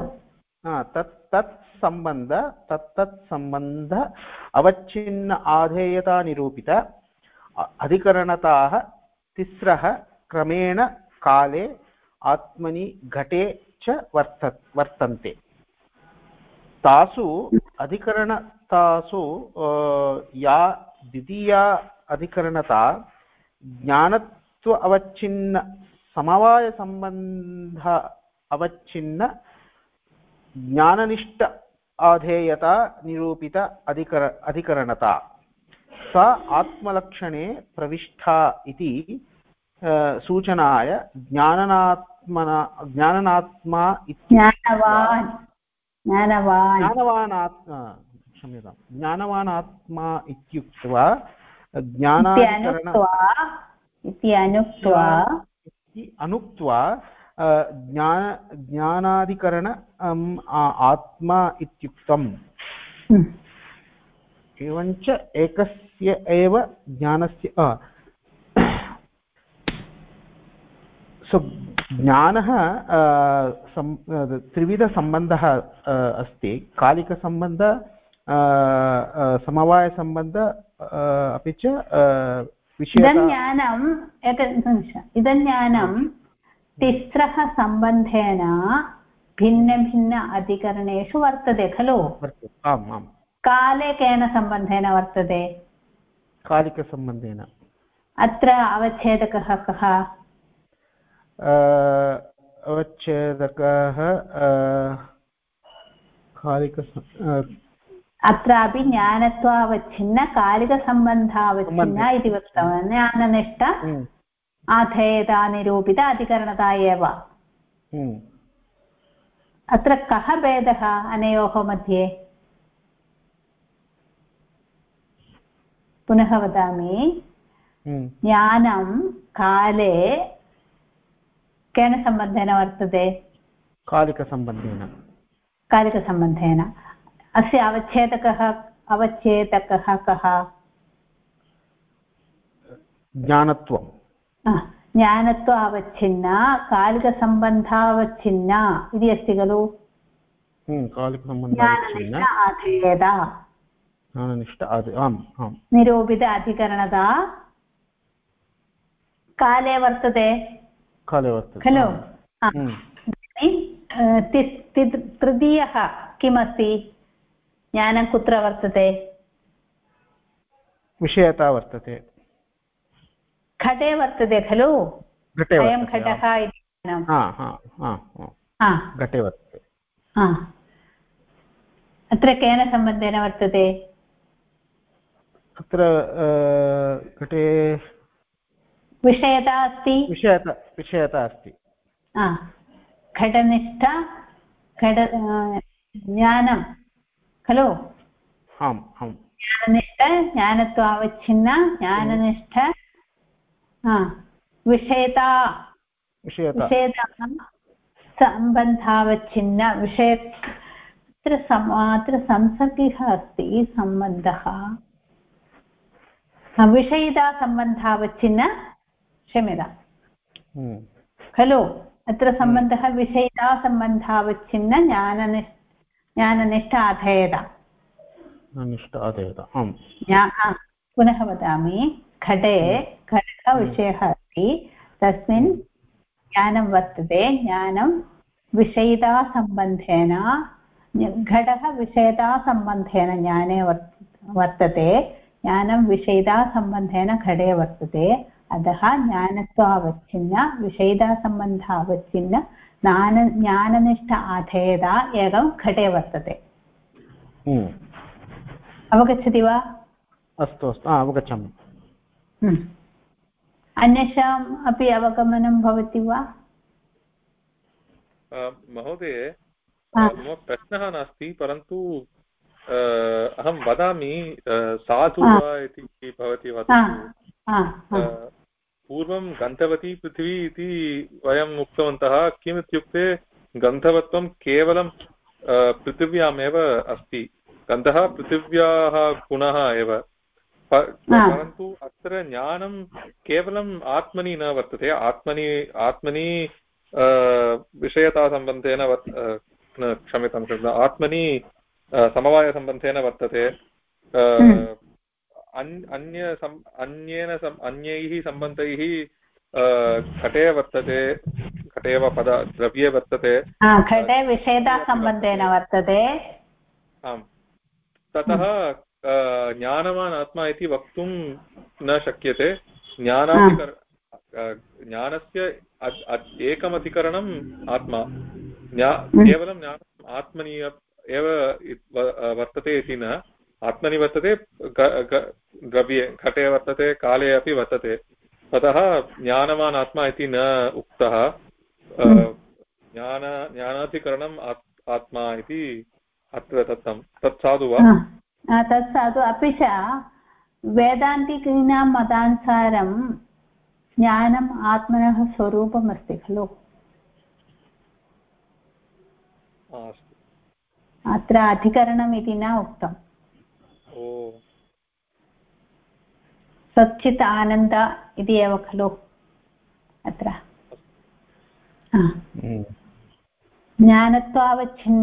तत्सम्बन्ध अवच्छिन्न आधेयता निरूपित अधिकरणताः तिस्रः क्रमेण काले आत्मनि घटे च वर्तन्ते। तासु अधिकरणतासु या द्वितीया अधिकरणता ज्ञानत्व अवच्छिन्न समवायसम्बन्ध अवच्छिन्न ज्ञाननिष्ठ आधेयता निरूपित अधिकरणता सा आत्मलक्षणे प्रविष्टा इति सूचनाय ज्ञानवान् आत्मा इत्युक्त्वा अनुक्त्वा ज्ञानाधिकरण आत्मा इत्युक्तम्। एवञ्च एकस्य एव ज्ञानस्य ज्ञानः त्रिविधसम्बन्धः अस्ति कालिकसम्बन्ध समवायसम्बन्ध अपि च इदं ज्ञानं तिस्रः सम्बन्धेन भिन्न अधिकरणेषु वर्तते खलु। आम् आम्। काले केन सम्बन्धेन वर्तते? कालिकसम्बन्धेन। अत्र अवच्छेदकः कः? अवच्छेदकः अत्रापि ज्ञानत्वावच्छिन्न कालिकसम्बन्धावच्छिन्न इति वक्तवान्। ज्ञाननिष्ठ आधेयता निरूपित अधिकरणता एव। अत्र कः भेदः अनयोः मध्ये? पुनः वदामि ज्ञानं काले केन सम्बन्धेन वर्तते? कालिकसम्बन्धेन। अस्य अवच्छेदकः कः? ज्ञानत्वं। ज्ञानत्व अवच्छिन्न कालिकसम्बन्धावच्छिन्न इति अस्ति खलु। निरूपित अधिकरणता काले वर्तते खलु। तृतीयः किमस्ति? ज्ञानं कुत्र वर्तते? विषयता वर्तते। घटे वर्तते खलु। अयं घटः इति घटे वर्तते। अत्र केन सम्बन्धेन वर्तते? अत्र घटे विषयता अस्ति। विषयता अस्ति। घटनिष्ठ ज्ञानं खलु। ज्ञाननिष्ठ ज्ञानत्वावच्छिन्न ज्ञाननिष्ठ विषयता सम्बन्धावच्छिन्न अत्र संसर्गः अस्ति सम्बन्धः विषयितासम्बन्धावच्छिन्न क्षम्यतां खलु अत्र सम्बन्धः विषयितासम्बन्धावच्छिन्न ज्ञाननिष्ठ अधेयता पुनः वदामि घटे घटः विषयः अस्ति तस्मिन् ज्ञानं वर्तते ज्ञानं विषयितासम्बन्धेन घटः विषयतासम्बन्धेन ज्ञाने वर्तते ज्ञानं विषयितासम्बन्धेन घटे वर्तते अतः ज्ञानत्वावच्छिन्न विषयितासम्बन्धावच्छिन्न ज्ञाननिष्ठ अधेयता एकं घटे वर्तते अवगच्छति वा अस्तु अस्तु अवगच्छामि अन्येषाम् अपि अवगमनं भवति वा महोदय मम प्रश्नः नास्ति परन्तु अहं वदामि साधु वा इति भवती वदतु पूर्वं गन्धवती पृथिवी इति वयम् उक्तवन्तः किमित्युक्ते गन्धवत्वं केवलं पृथिव्यामेव अस्ति गन्धः पृथिव्याः गुणः एव परन्तु अत्र ज्ञानं केवलम् आत्मनि न वर्तते आत्मनि विषयतासम्बन्धेन क्षम्यतां आत्मनि समवायसम्बन्धेन वर्तते अन्यैः सम्बन्धैः घटे वर्तते घटे वा द्रव्ये वर्तते घटे विषयतासम्बन्धेन वर्तते आम् ततः ज्ञानवान् आत्मा इति वक्तुं न शक्यते ज्ञानस्य एकमधिकरणम् आत्मा केवलं ज्ञानम् आत्मनि एव वर्तते इति न आत्मनि वर्तते द्रव्ये घटे वर्तते काले अपि वर्तते ततः ज्ञानवान् आत्मा इति न उक्तः ज्ञानाधिकरणम् आत्मा इति अत्र दत्तं तत् साधु वा तत् साधु अपि च वेदान्तिकीनां मतानुसारं ज्ञानम् आत्मनः स्वरूपमस्ति खलु अत्र अधिकरणम् इति न उक्तम् सच्चित् आनन्द इति एव खलु अत्र ज्ञानत्वावच्छिन्न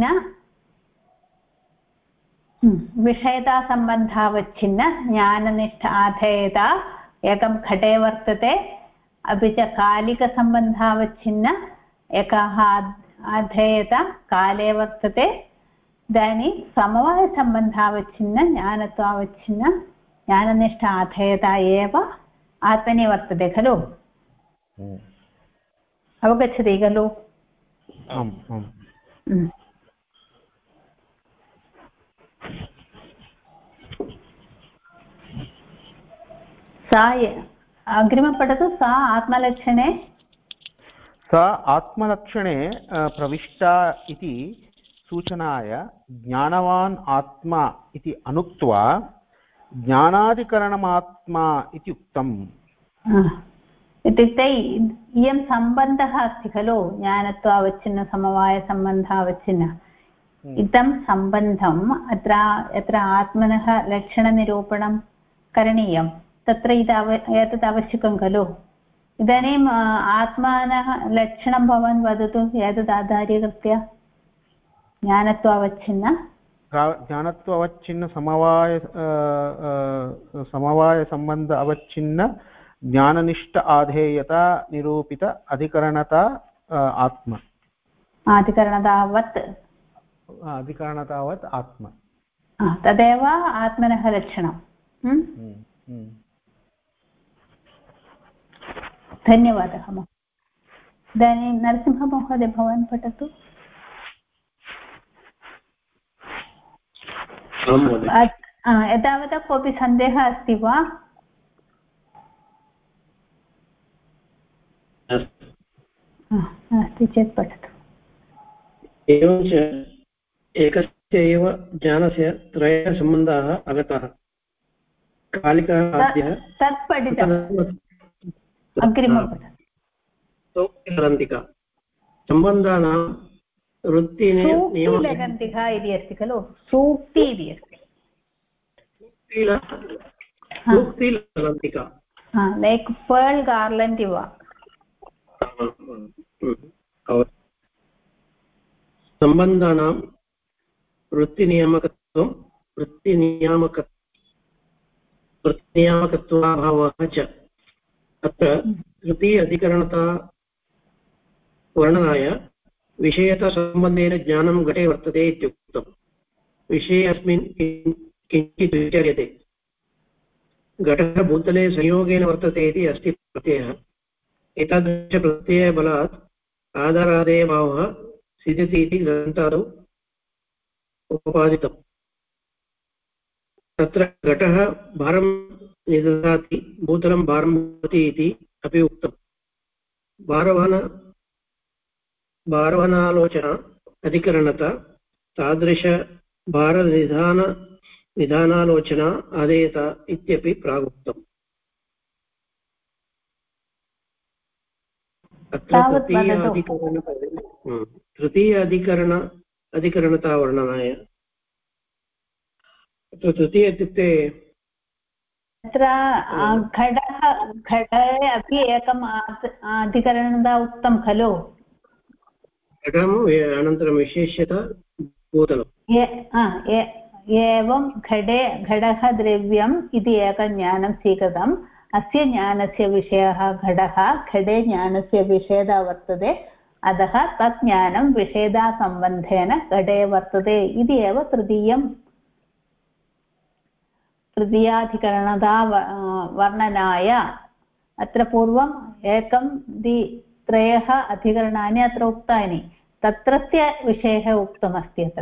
विषयतासम्बन्धावच्छिन्न ज्ञाननिष्ठ आधेयता एकं घटे वर्तते अपि च कालिकसम्बन्धावच्छिन्न एकः आधेयता काले वर्तते इदानीं समवायसम्बन्धावच्छिन्न ज्ञानत्वावच्छिन्न ज्ञाननिष्ठ आधेयता एव आत्मनि वर्तते खलु अवगच्छति खलु सा अग्रिमं पठतु सा आत्मलक्षणे प्रविष्टा इति सूचनाय ज्ञानवान् आत्मा इति अनुक्त्वा ज्ञानाधिकरणमात्मा इति उक्तम् इत्युक्ते इयं सम्बन्धः अस्ति खलु ज्ञानत्वावच्छिन्न समवायसम्बन्धावच्छिन्न इदं सम्बन्धम् अत्र यत्र आत्मनः लक्षणनिरूपणं करणीयं तत्र एतत् आवश्यकं खलु इदानीम् आत्मनः लक्षणं भवान् वदतु एतत् आधारीकृत्य ज्ञानत्वावच्छिन्न समवायसम्बन्ध अवच्छिन्न ज्ञाननिष्ठ आधेयता निरूपित अधिकरणता आत्मा अधिकरणतावत् आत्मा तदेव आत्मनः लक्षणं धन्यवादः इदानीं नरसिंहमहोदय भवान् पठतु एतावता कोऽपि सन्देहः अस्ति वा अस्ति चेत् पठतु एवञ्च एकस्य एव ज्ञानस्य त्रयः सम्बन्धाः आगताः कालिकः आद्यः तत् पठितम् अग्रिमं पठतु सम्बन्धानां सूक्तिलगन्तिका इति अस्ति खलु सूक्ति इति अस्ति सूक्तिलगन्तिका लैक् पर्ल् गार्लण्ड् इव सम्बन्धानां वृत्तिनियामकत्वाभावः च अत्र तृतीय अधिकरणता वर्णनाय विषयतासम्बन्धेन ज्ञानं घटे वर्तते इत्युक्तम् विषये अस्मिन् किञ्चित् विचार्यते घटः भूतले संयोगेन वर्तते इति अस्ति प्रत्ययः एतादृशप्रत्ययबलात् आधारादेयभावः सिद्ध्यति इति ग्रन्थादौ उपपादितम् तत्र घटः भारं निदधाति भूतलं भारं भवति इति अपि उक्तम् भारवनालोचना अधिकरणता तादृशभारनिधानालोचना आदेयता इत्यपि प्रागुक्तम् अत्र तृतीय अधिकरणता वर्णनाय अत्र तृतीय इत्युक्ते तत्र घटे अपि एकम् अधिकरणता उक्तं खलु घटम् अनन्तरं विशेष्यता भूतलम् एवं घटः द्रव्यम् इति एकं ज्ञानं स्वीकृतम् अस्य ज्ञानस्य विषयः घटः घटे ज्ञानस्य विषयता वर्तते अतः तत् ज्ञानं विषयतासम्बन्धेन घटे वर्तते इति एव तृतीयाधिकरणता वर्णनाय अत्र पूर्वम् एकं त्रयः अधिकरणानि अत्र उक्तानि तत्रत्य विषयः उक्तमस्ति अत्र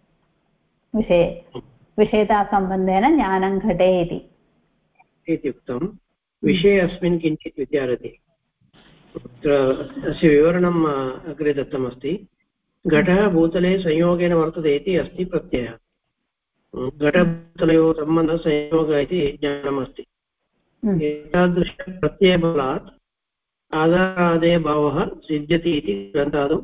विषयतासम्बन्धेन ज्ञानं घटे इति उक्तं विषये अस्मिन् किञ्चित् विचार्यते तत्र अस्य विवरणम् अग्रे दत्तमस्ति घटः भूतले संयोगेन वर्तते इति अस्ति प्रत्ययः घटभूतलयोः सम्बन्धः संयोगः इति ज्ञानमस्ति एतादृशप्रत्ययबलात् आधारादेयभावः सिद्ध्यति इति ग्रन्थादौ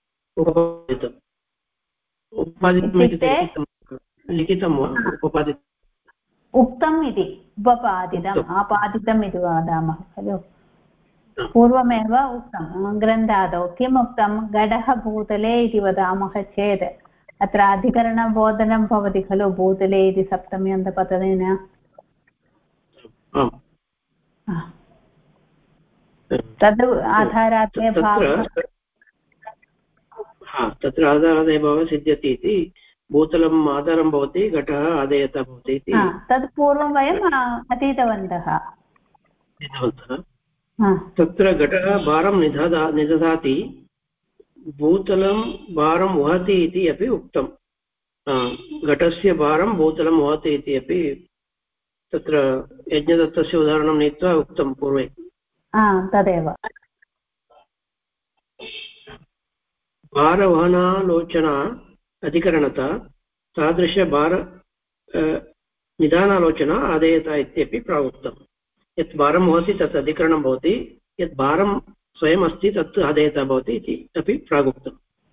उपपादितम् लिखितं वा उपपादितम् उक्तम् इति उपपादितम् आपादितम् इति वदामः खलु पूर्वमेव उक्तं ग्रन्थादौ किम् उक्तं घटः भूतले इति वदामः चेत् अत्र अधिकरणबोधनं भवति खलु भूतले इति सप्तम्यन्तपदनेन तद् आधारात् तत्र आधारादेयभावः सिद्ध्यति इति भूतलम् आधारं भवति घटः आदेयता भवति इति तत् पूर्वं वयम् अधीतवन्तः तत्र घटः भारं निदधाति भूतलं भारं वहति इति अपि उक्तं घटस्य भारं भूतलं वहति इति अपि तत्र यज्ञदत्तस्य उदाहरणं नीत्वा उक्तं पूर्वे तदेव भारवहनालोचना अधिकरणता तादृशभार निधानालोचना आदेयता इत्यपि प्रावुक्तं यत् भारं भवति तत् अधिकरणं भवति यत् भारं स्वयम् अस्ति तत् आदेयता भवति इति अपि प्रागुक्तम्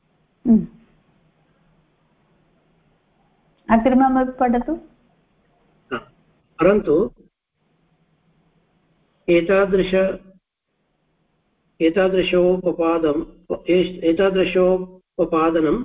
अग्रिममपि पठतु परन्तु एतादृशोपपादनं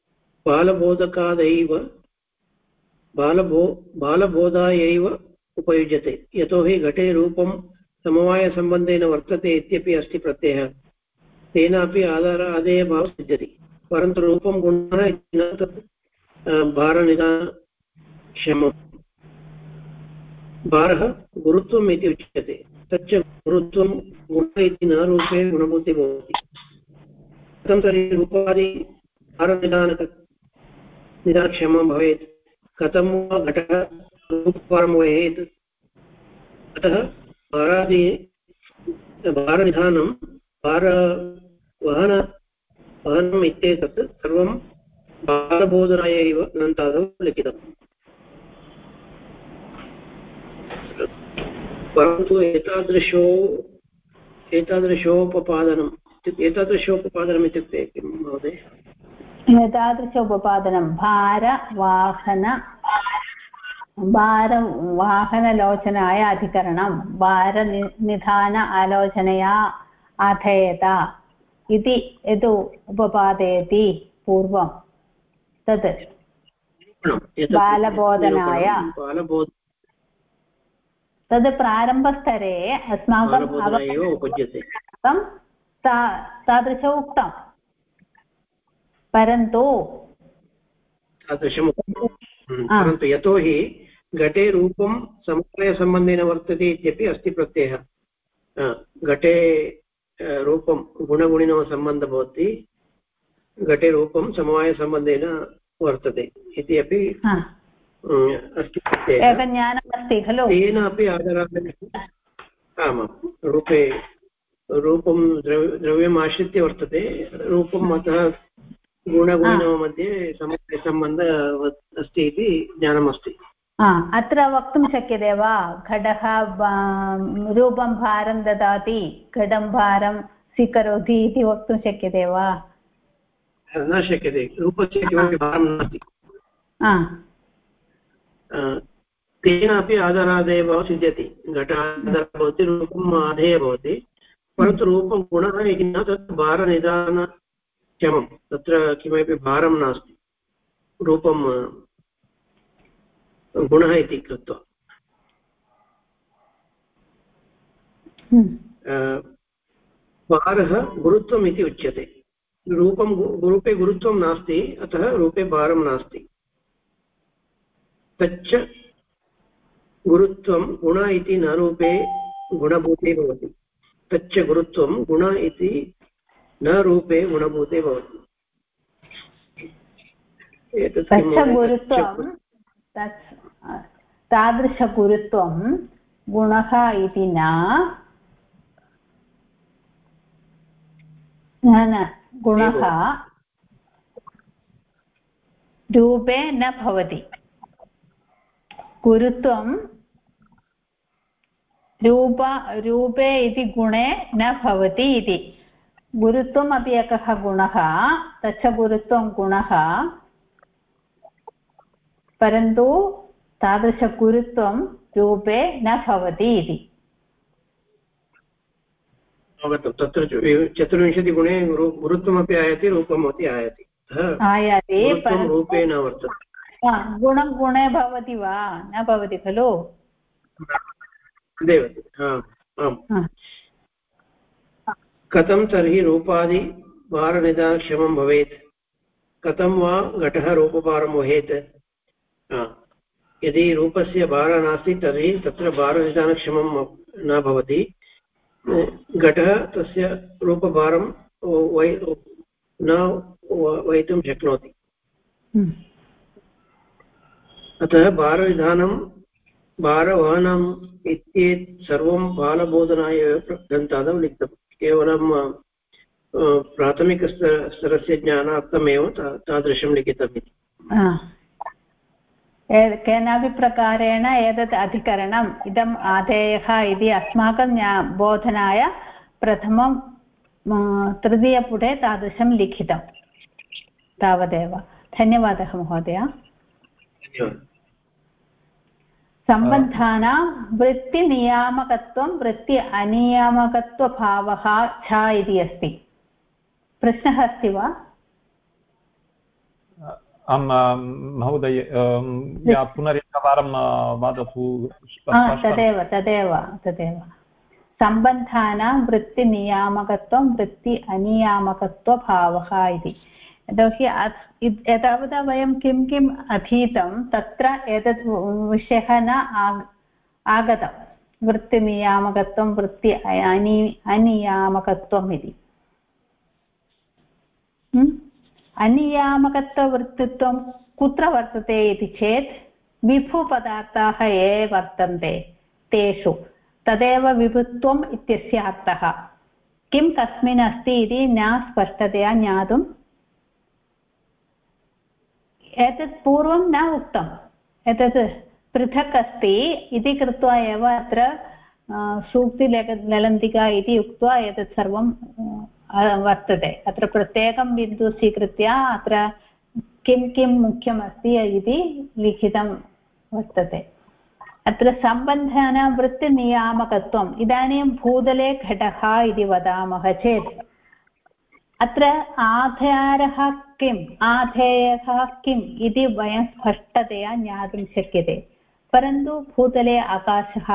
बालबोधायैव उपयुज्यते यतोहि घटे रूपं समवायसम्बन्धेन वर्तते इत्यपि अस्ति प्रत्ययः तेनापि आदेयभावः सिद्ध्यति परन्तु रूपं गुणः इति न तत् भारनिधानक्षमम् भारः गुरुत्वम् इति उच्यते तच्च गुरुत्वं गुणः इति न रूपे गुणभूते भवति कथं तर्हि रूपादि भारनिधानक्षमं भवेत् कथं वा घटः रूपभारं वहेत् अतः भारनिधानं भारवहनम् इत्येतत् सर्वं बालबोधनाय एव ग्रन्थादौ लिखितम् परन्तु एतादृशोपपादनम् इत्युक्ते किं महोदय एतादृश उपपादनं भारवाहनलोचनाय अधिकरणं भारनिधान आलोचनया आधेयत इति यद् उपपादयति पूर्वं तत् बालबोधनाय तद् प्रारम्भस्तरे अस्माकम् अवगमनार्थं तादृश उक्तं परन्तु परन्तु यतोहि घटे रूपं समवायसम्बन्धेन वर्तते इत्यपि अस्ति प्रत्ययः घटे रूपं गुणगुणिनो सम्बन्धः भवति घटे रूपं समवायसम्बन्धेन वर्तते इति अपि अस्ति प्रत्ययः ज्ञानमस्ति खलु तेन अपि आधारादेन आमां रूपे रूपं द्रव्यम् आश्रित्य वर्तते रूपम् अतः गुणगुणिनः मध्ये समवायसम्बन्धः अस्ति इति ज्ञानमस्ति अत्र वक्तुं शक्यते वा घटः रूपं भारं ददाति घटं भारं स्वीकरोति इति वक्तुं शक्यते वा न शक्यते रूपस्य किमपि भारं नास्ति तेन अपि आधारादेव सिद्ध्यति घटाधारः भवति रूपम् आधेयः भवति परन्तु रूपं गुणः इति न तत् भारनिधानक्षमं तत्र किमपि भारं नास्ति रूपं गुणः इति कृत्वा भारः गुरुत्वम् इति उच्यते रूपं रूपे गुरुत्वं नास्ति अतः रूपे भारं नास्ति तच्च गुरुत्वं गुण इति न रूपे गुणभूते भवति तच्च गुरुत्वं गुण इति न रूपे गुणभूते भवति तादृशगुरुत्वं गुणः इति न गुणः रूपे न भवति गुरुत्वं रूपे इति गुणे न भवति इति गुरुत्वम् अपि एकः गुणः तच्च गुरुत्वं गुणः परन्तु तादृशगुरुत्वं रूपे न भवति इति अवगतं तत्र 24 गुणे गुरुत्वमपि आयाति रूपमपि आयाति रूपे न वर्तते गुणं गुणे भवति वा न भवति खलु कथं तर्हि रूपादि भारनिधानक्षमं भवेत् कथं वा घटः रूपभारं वहेत् यदि रूपस्य भारः नास्ति तर्हि तत्र भारनिधानक्षमं न भवति घटः तस्य रूपभारं न वहितुं शक्नोति अतः भारवहनम् इत्येतत् सर्वं बालबोधनाय एव ग्रन्थादौ लिखितं केवलं प्राथमिकस्तरस्य ज्ञानार्थमेव तादृशं लिखितमिति केनापि प्रकारेण एतत् अधिकरणम् इदम् आधेयः इति अस्माकं बोधनाय प्रथमं तृतीयपुटे तादृशं लिखितं तावदेव धन्यवादः महोदय सम्बन्धानां वृत्तिनियामकत्वं वृत्ति अनियामकत्वभावः च इति अस्ति प्रश्नः अस्ति वा महोदय पुनरेकवारं वदतु तदेव सम्बन्धानां वृत्तिनियामकत्वं वृत्ति अनियामकत्वभावः इति यतोहि एतावता वयं किं किम् अधीतं तत्र एतत् विषयः न आगतं वृत्तिनियामकत्वं वृत्ति अनियामकत्वम् इति अनियामकत्ववृत्तित्वं कुत्र वर्तते इति चेत् विभुपदार्थाः ये वर्तन्ते तेषु तदेव विभुत्वम् इत्यस्य अर्थः किं कस्मिन् अस्ति इति न स्पष्टतया ज्ञातुम् एतत् पूर्वं न उक्तम् एतत् पृथक् अस्ति इति कृत्वा एव अत्र सूक्तिललन्तिका इति उक्त्वा एतत् सर्वं वर्तते अत्र प्रत्येकं बिन्दुः स्वीकृत्य अत्र किं किं मुख्यमस्ति इति लिखितं वर्तते अत्र सम्बन्धेन वृत्तिनियामकत्वम् इदानीं भूतले घटः इति वदामः चेत् अत्र आधारः किम् आधेयः किम् इति वयं स्पष्टतया ज्ञातुं शक्यते परन्तु भूतले आकाशः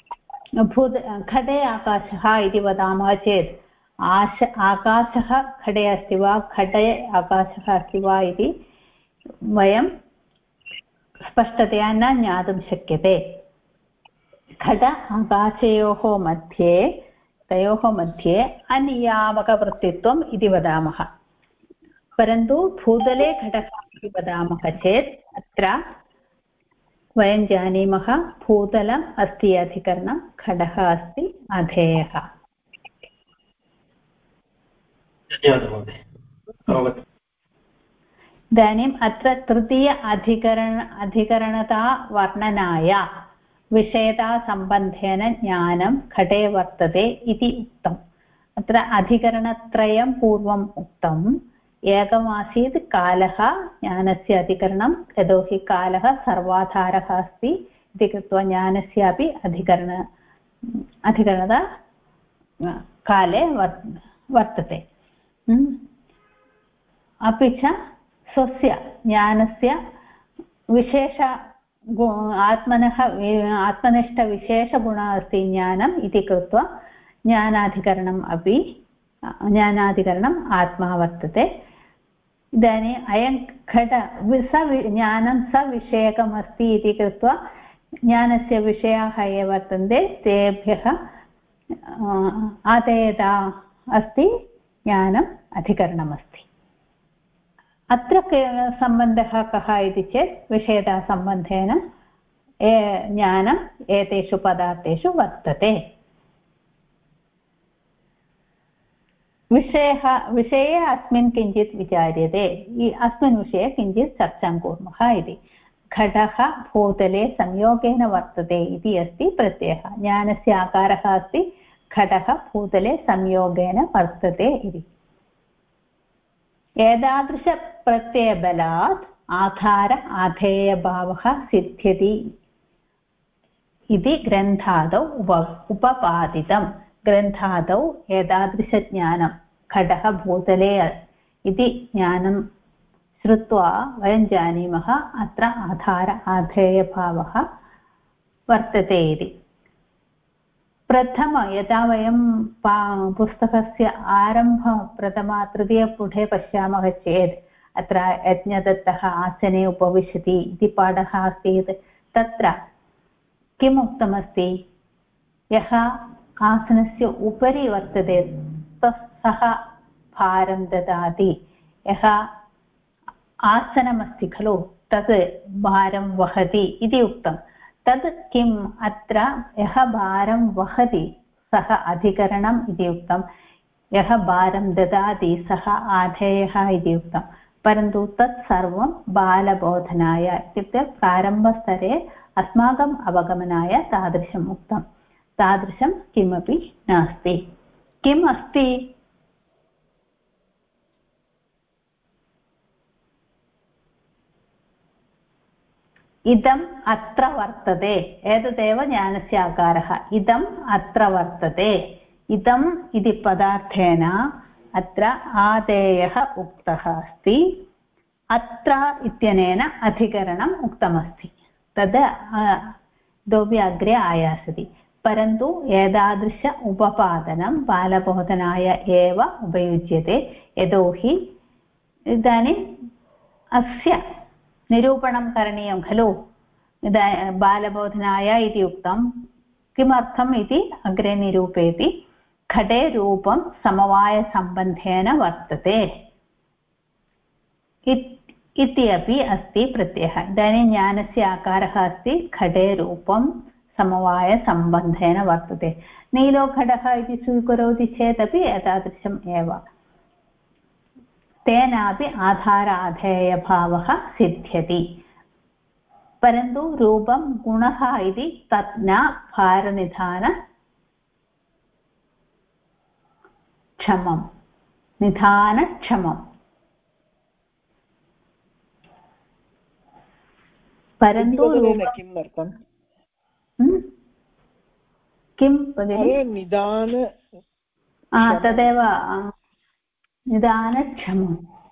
घटे आकाशः इति वदामः चेत् आकाशः घटे अस्ति वा घटे आकाशः अस्ति वा इति वयं स्पष्टतया न ज्ञातुं शक्यते घट आकाशयोः मध्ये तयोः मध्ये अनियामकवृत्तित्वम् इति वदामः परन्तु भूतले घटः इति वदामः चेत् अत्र वयं जानीमः भूतलम् अस्ति अधिकरणं घटः अस्ति अधेयः इदानीम् अत्र तृतीय अधिकरणता वर्णनाय विषयतासम्बन्धेन ज्ञानं घटे वर्तते इति उक्तम् अत्र अधिकरणत्रयं पूर्वम् उक्तम् एकमासीत् कालः ज्ञानस्य अधिकरणं यतोहि कालः सर्वाधारः अस्ति इति कृत्वा ज्ञानस्यापि अधिकरणता काले वर्तते अपि च स्वस्य ज्ञानस्य विशेष आत्मनिष्ठविशेषगुणः अस्ति ज्ञानम् इति कृत्वा ज्ञानाधिकरणम् अपि ज्ञानाधिकरणम् आत्मा वर्तते इदानीम् अयं घट ज्ञानं सविषयकमस्ति इति कृत्वा ज्ञानस्य विषयाः ये वर्तन्ते तेभ्यः आधेयता अस्ति ज्ञानम् अधिकरणमस्ति अत्र सम्बन्धः कः इति चेत् विषयतासम्बन्धेन ज्ञानम् एतेषु पदार्थेषु वर्तते विषये अस्मिन् किञ्चित् विचार्यते अस्मिन् विषये किञ्चित् चर्चां कुर्मः इति घटः भूतले संयोगेन वर्तते इति अस्ति प्रत्ययः ज्ञानस्य आकारः अस्ति घटः भूतले संयोगेन वर्तते इति एतादृशप्रत्ययबलात् आधार आधेयभावः सिद्ध्यति इति ग्रन्थादौ उपपादितं ग्रन्थादौ एतादृशज्ञानं घटः भूतले इति ज्ञानं श्रुत्वा वयं जानीमः अत्र आधार आधेयभावः वर्तते इति प्रथम यदा वयं पुस्तकस्य आरम्भ प्रथम तृतीयपुटे पश्यामः चेत् अत्र यज्ञदत्तः आसने उपविशति इति पाठः आसीत् तत्र किम् उक्तमस्ति यः आसनस्य उपरि वर्तते सः भारं ददाति यः आसनमस्ति खलु तत् भारं वहति इति उक्तं तद् किम् अत्र यः भारं वहति सः अधिकरणम् इति उक्तं यः भारं ददाति सः आधेयः इति उक्तं परन्तु तत् सर्वं बालबोधनाय इत्युक्ते प्रारम्भस्तरे अस्माकम् अवगमनाय तादृशम् उक्तं तादृशं किमपि नास्ति किम् अस्ति इदम् अत्र वर्तते एतदेव ज्ञानस्य आकारः इदम् अत्र वर्तते इदम् इति पदार्थेन अत्र आदेयः उक्तः अस्ति अत्र इत्यनेन अधिकरणम् उक्तमस्ति तद् इतोपि अग्रे आयास्यति परन्तु एतादृश उपपादनं बालबोधनाय एव उपयुज्यते यतोहि इदानीम् अस्य निरूपणं करणीयं खलु बालबोधनाय इति उक्तं किमर्थम् इति अग्रे निरूपयति घटे रूपं समवायसम्बन्धेन वर्तते इति अपि अस्ति प्रत्ययः इदानीं ज्ञानस्य आकारः अस्ति घटे रूपं समवायसम्बन्धेन वर्तते नीलो घटः इति स्वीकरोति चेदपि एतादृशम् एव तेनापि आधाराधेयभावः सिद्ध्यति परन्तु रूपं गुणः इति तत् न भारनिधानक्षमम् निधानक्षमम् परन्तु किम् अर्थं किं भगिनि निदान तदेव निदानक्षमम्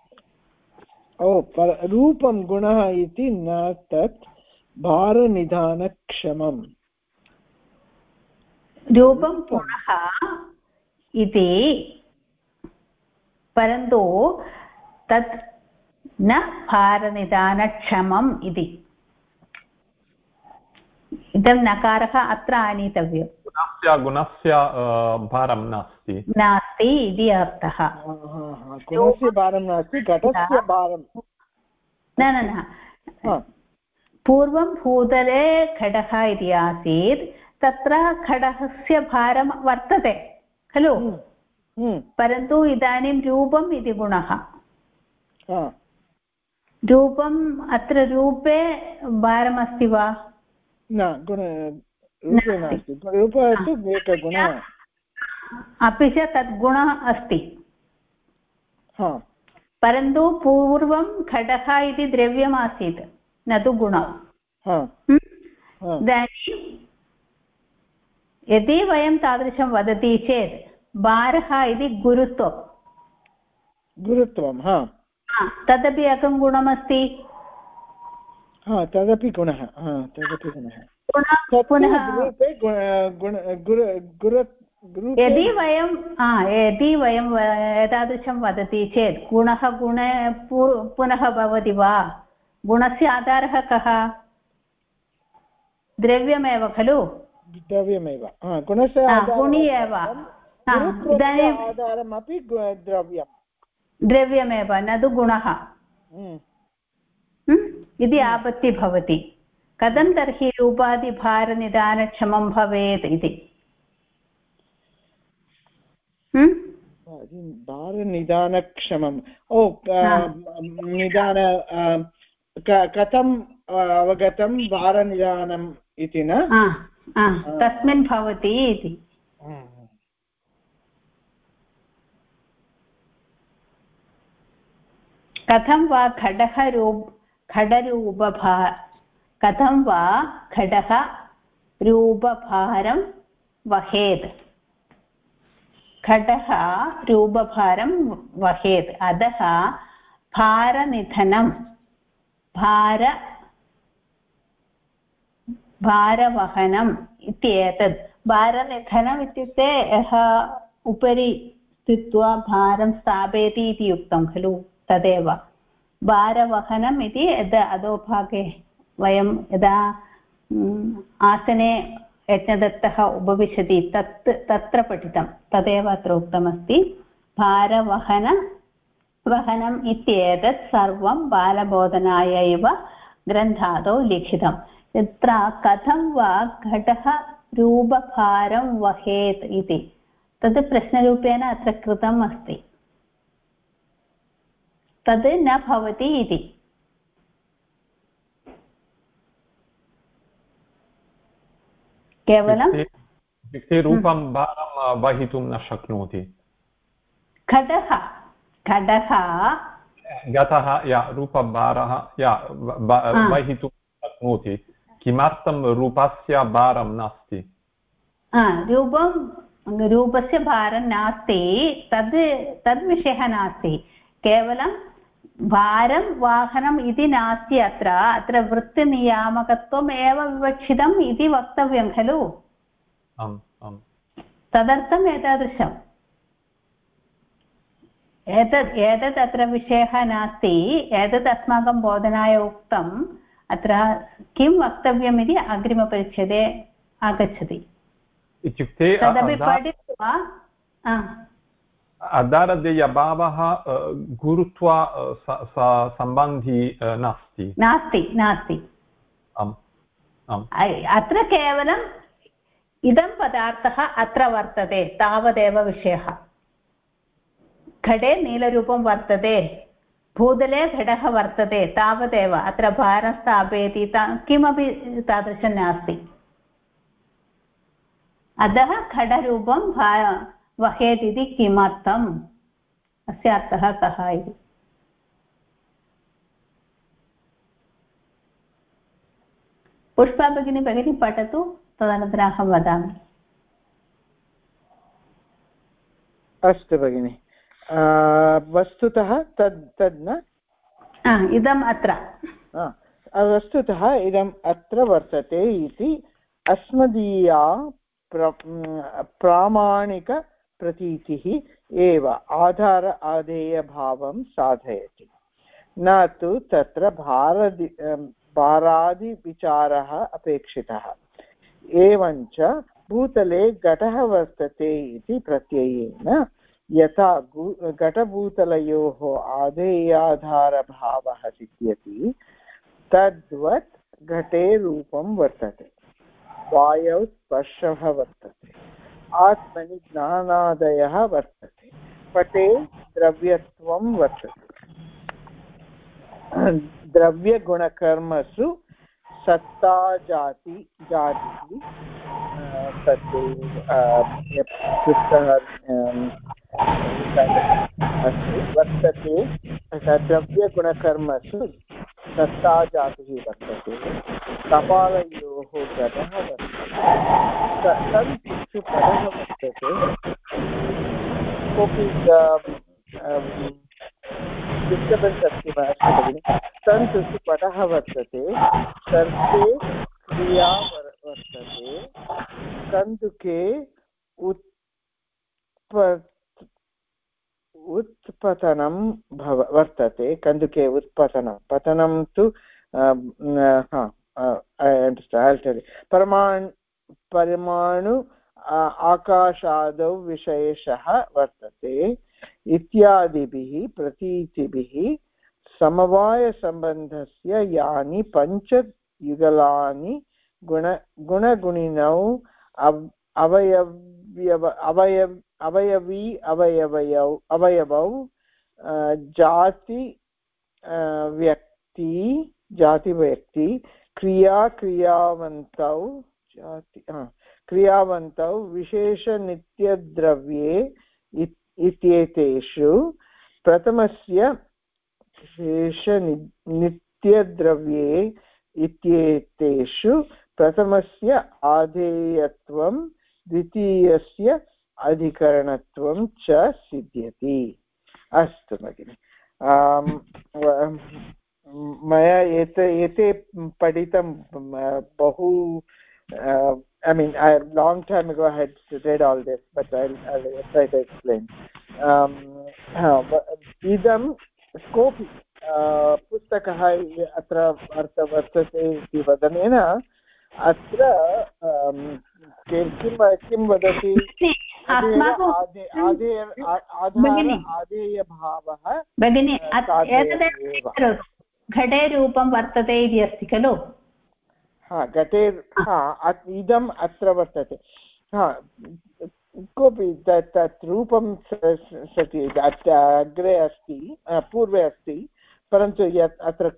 रूपं गुणः इति न तत् भारनिधानक्षमम् रूपं गुणः इति परन्तु तत् न भारनिधानक्षमम् इति इदं नकारः अत्र आनीतव्यं गुणस्य भारं नास्ति इति अर्थः गुणस्य भारं नास्ति घटस्य भारं न पूर्वं भूतले घटः इति आसीत् तत्र घटस्य भारं वर्तते खलु परन्तु इदानीं रूपम् इति गुणः रूपम् अत्र रूपे भारमस्ति वा न रूपे नास्ति रूपः तु एकगुणः अपि च तद्गुणः अस्ति परन्तु पूर्वं घटः इति द्रव्यमासीत् न तु गुणः इदानीं यदि वयं तादृशं वदति चेत् भारः इति गुरुत्वं तदपि एकं गुणमस्ति तदपि गुणः पुनः यदि वयं एतादृशं वदति चेत् गुणः गुणे पुनः भवति वा गुणस्य आधारः कः द्रव्यमेव खलु द्रव्यमेव गुणस्य गुणि एव इदानीम् आधारमपि द्रव्यमेव न तु गुणः इति आपत्तिः भवति कथं तर्हि रूपादिभारनिधानक्षमं भवेत् इति भारनिधानक्षमं निधान कथम् अवगतं भारनिधानम् इति न तस्मिन् भवति इति कथं वा कथं वा घटः रूपभारं वहेत् घटः रूपभारं वहेत् अतः भारनिधनं भारवहनम् इत्येतत् भारनिधनम् इत्युक्ते यः उपरि स्थित्वा भारं स्थापयति इति उक्तं खलु तदेव भारवहनम् इति यदा अधोभागे वयं यदा आसने यज्ञदत्तः उपविशति तत्र पठितं तदेव अत्र उक्तमस्ति वहनम् इत्येतत् सर्वं बालबोधनाय एव ग्रन्थादौ लिखितं यत्र कथं वा घटः रूपभारं वहेत् इति तद् प्रश्नरूपेण अत्र कृतम् अस्ति तद् न भवति इति केवलं रूपं भारं वहितुं न शक्नोति घटः रूपभारः वहितुं शक्नोति किमर्थं रूपस्य भारं नास्ति रूपस्य भारं नास्ति तद्विषयः नास्ति केवलं भारं वाहनम् इति नास्ति अत्र वृत्तिनियामकत्वम् एव विवक्षितम् इति वक्तव्यं खलु तदर्थम् एतादृशम् एतत् अत्र विषयः नास्ति एतत् अस्माकं बोधनाय उक्तम् अत्र किं वक्तव्यम् इति अग्रिमपरिच्छेदे आगच्छति इत्युक्ते तदपि पठित्वा अदारदेयभावः गुरुत्व सम्बन्धी नास्ति अत्र केवलम् इदं पदार्थः अत्र वर्तते तावदेव विषयः घटे नीलरूपं वर्तते भूतले घटः वर्तते तावदेव अत्र भारं स्थापयति किमपि तादृशं नास्ति अतः घटरूपं वहेत् इति किमर्थम् अस्य अर्थः कः इति। पुष्पा भगिनी पठतु, तदनन्तरम् अहं वदामि। अस्तु भगिनि। वस्तुतः तद् न इदम् अत्र वस्तुतः इदम् अत्र वर्तते इति अस्मदीया प्रामाणिकप्रतीतिः एव आधार आधेयभावं साधयति, न तु तत्र भारादिविचारः अपेक्षितः। एवञ्च भूतले घटः वर्तते इति प्रत्ययेन यथा घटभूतलयोः आधेयाधारभावः सिद्ध्यति, तद्वत् घटे रूपं वर्तते, वायौ स्पर्शः वर्तते, आत्मनि ज्ञानादयः वर्तते, पटे द्रव्यत्वं वर्तते। द्रव्यगुणकर्मसु सत्ता जातिः वर्तते। द्रव्यगुणकर्मसु सत्ता जातिः वर्तते। कपालयोः घटः वर्तते, तन्तुषु पटः वर्तते। कोऽपि डिस्टर्बेन्स् अस्ति वा? अस्तु भगिनि। तन्तुषु पटः वर्तते, सर्पे क्रिया वर्तते, कन्दुके उत्पतनं वर्तते। कन्दुके उत्पतनं, पतनं तु परमाणु आकाशादौ विशेषः वर्तते इत्यादिभिः प्रतीतिभिः समवायसम्बन्धस्य यानि पञ्चयुगलानि गुणगुणिनौ अवयवौ जातिव्यक्ति क्रियावन्तौ विशेषनित्यद्रव्ये इत्येतेषु प्रथमस्य विशेषनित्यद्रव्ये इत्येतेषु प्रथमस्य आधेयत्वं द्वितीयस्य अधिकरणत्वं च सिद्ध्यति। अस्तु भगिनि, मया एते पठितं बहु I mean, a long time ago I had read all this, but I'll try to explain. Idam कोऽपि पुस्तकः अत्र वर्तते इति वदनेन अत्र किं वदति? आधेयभावः भगिनि, घटे रूपं वर्तते इति अस्ति खलु? घटे इदम् अत्र वर्तते। कोऽपि तत् रूपं सति अग्रे अस्ति, पूर्वे अस्ति, परन्तु यत् अत्र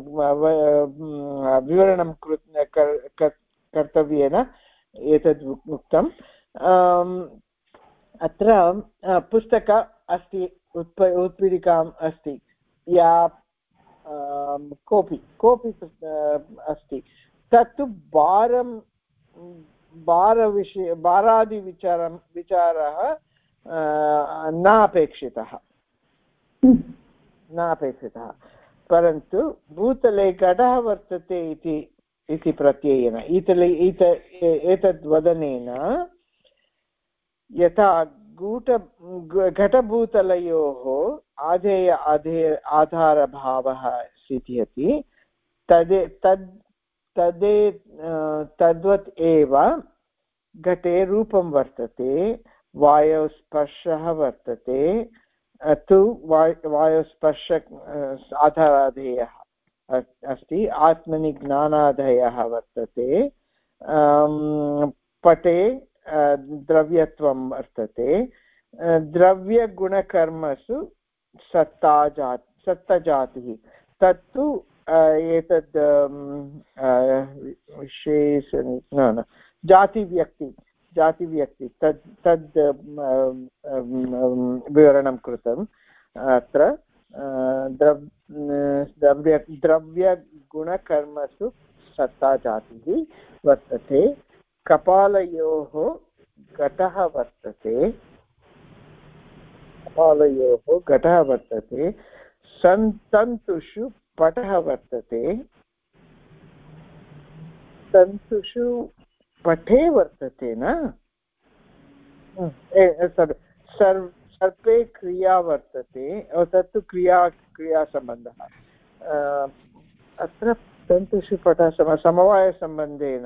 विवरणं कर्तव्येन एतद् उक्तम्। अत्र पुस्तक अस्ति, उत्पीठिकाम् अस्ति, या कोऽपि अस्ति, तत्तु भारादिविचारः न अपेक्षितः, परन्तु भूतले घटः वर्तते इति प्रत्ययेन एतद् वदनेन यथा घटभूतलयोः आधारभावः सिद्ध्यति, तद्वत् एव घटे रूपं वर्तते, वायौ स्पर्शः वर्तते, तु वायुस्पर्श आधाराधेयः अस्ति, आत्मनि ज्ञानाधेयः वर्तते, पटे द्रव्यत्वं वर्तते, द्रव्यगुणकर्मसु सत्तजातिः, तत्तु एतद् विशेष जातिव्यक्ति तद् विवरणं कृतं। अत्र द्रव्यगुणकर्मसु सत्ता जातिः वर्तते कपालयोः घटः वर्तते तन्तुषु पटः वर्तते तन्तुषु पटे वर्तते न सर्पे क्रिया वर्तते तत्तु क्रियासम्बन्धः अत्र तन्तुषु पटः समवायसम्बन्धेन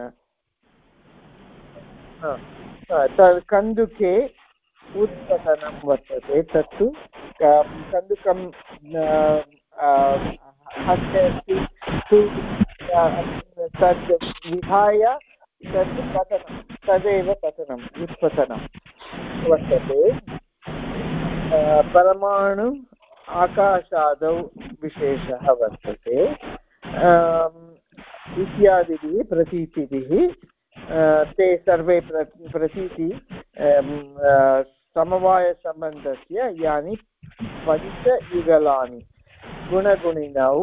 कन्दुके उत्पतनं वर्तते तत्तु कन्दुकं हस्ते अस्ति तद् विहाय तद् पतनं तदेव पतनम् उत्पतनं वर्तते परमाणु आकाशादौ विशेषः वर्तते इत्यादिभिः प्रतीतिभिः ते सर्वे प्रतीति समवायसम्बन्धस्य यानि पञ्चयुगलानि गुणगुणिनौ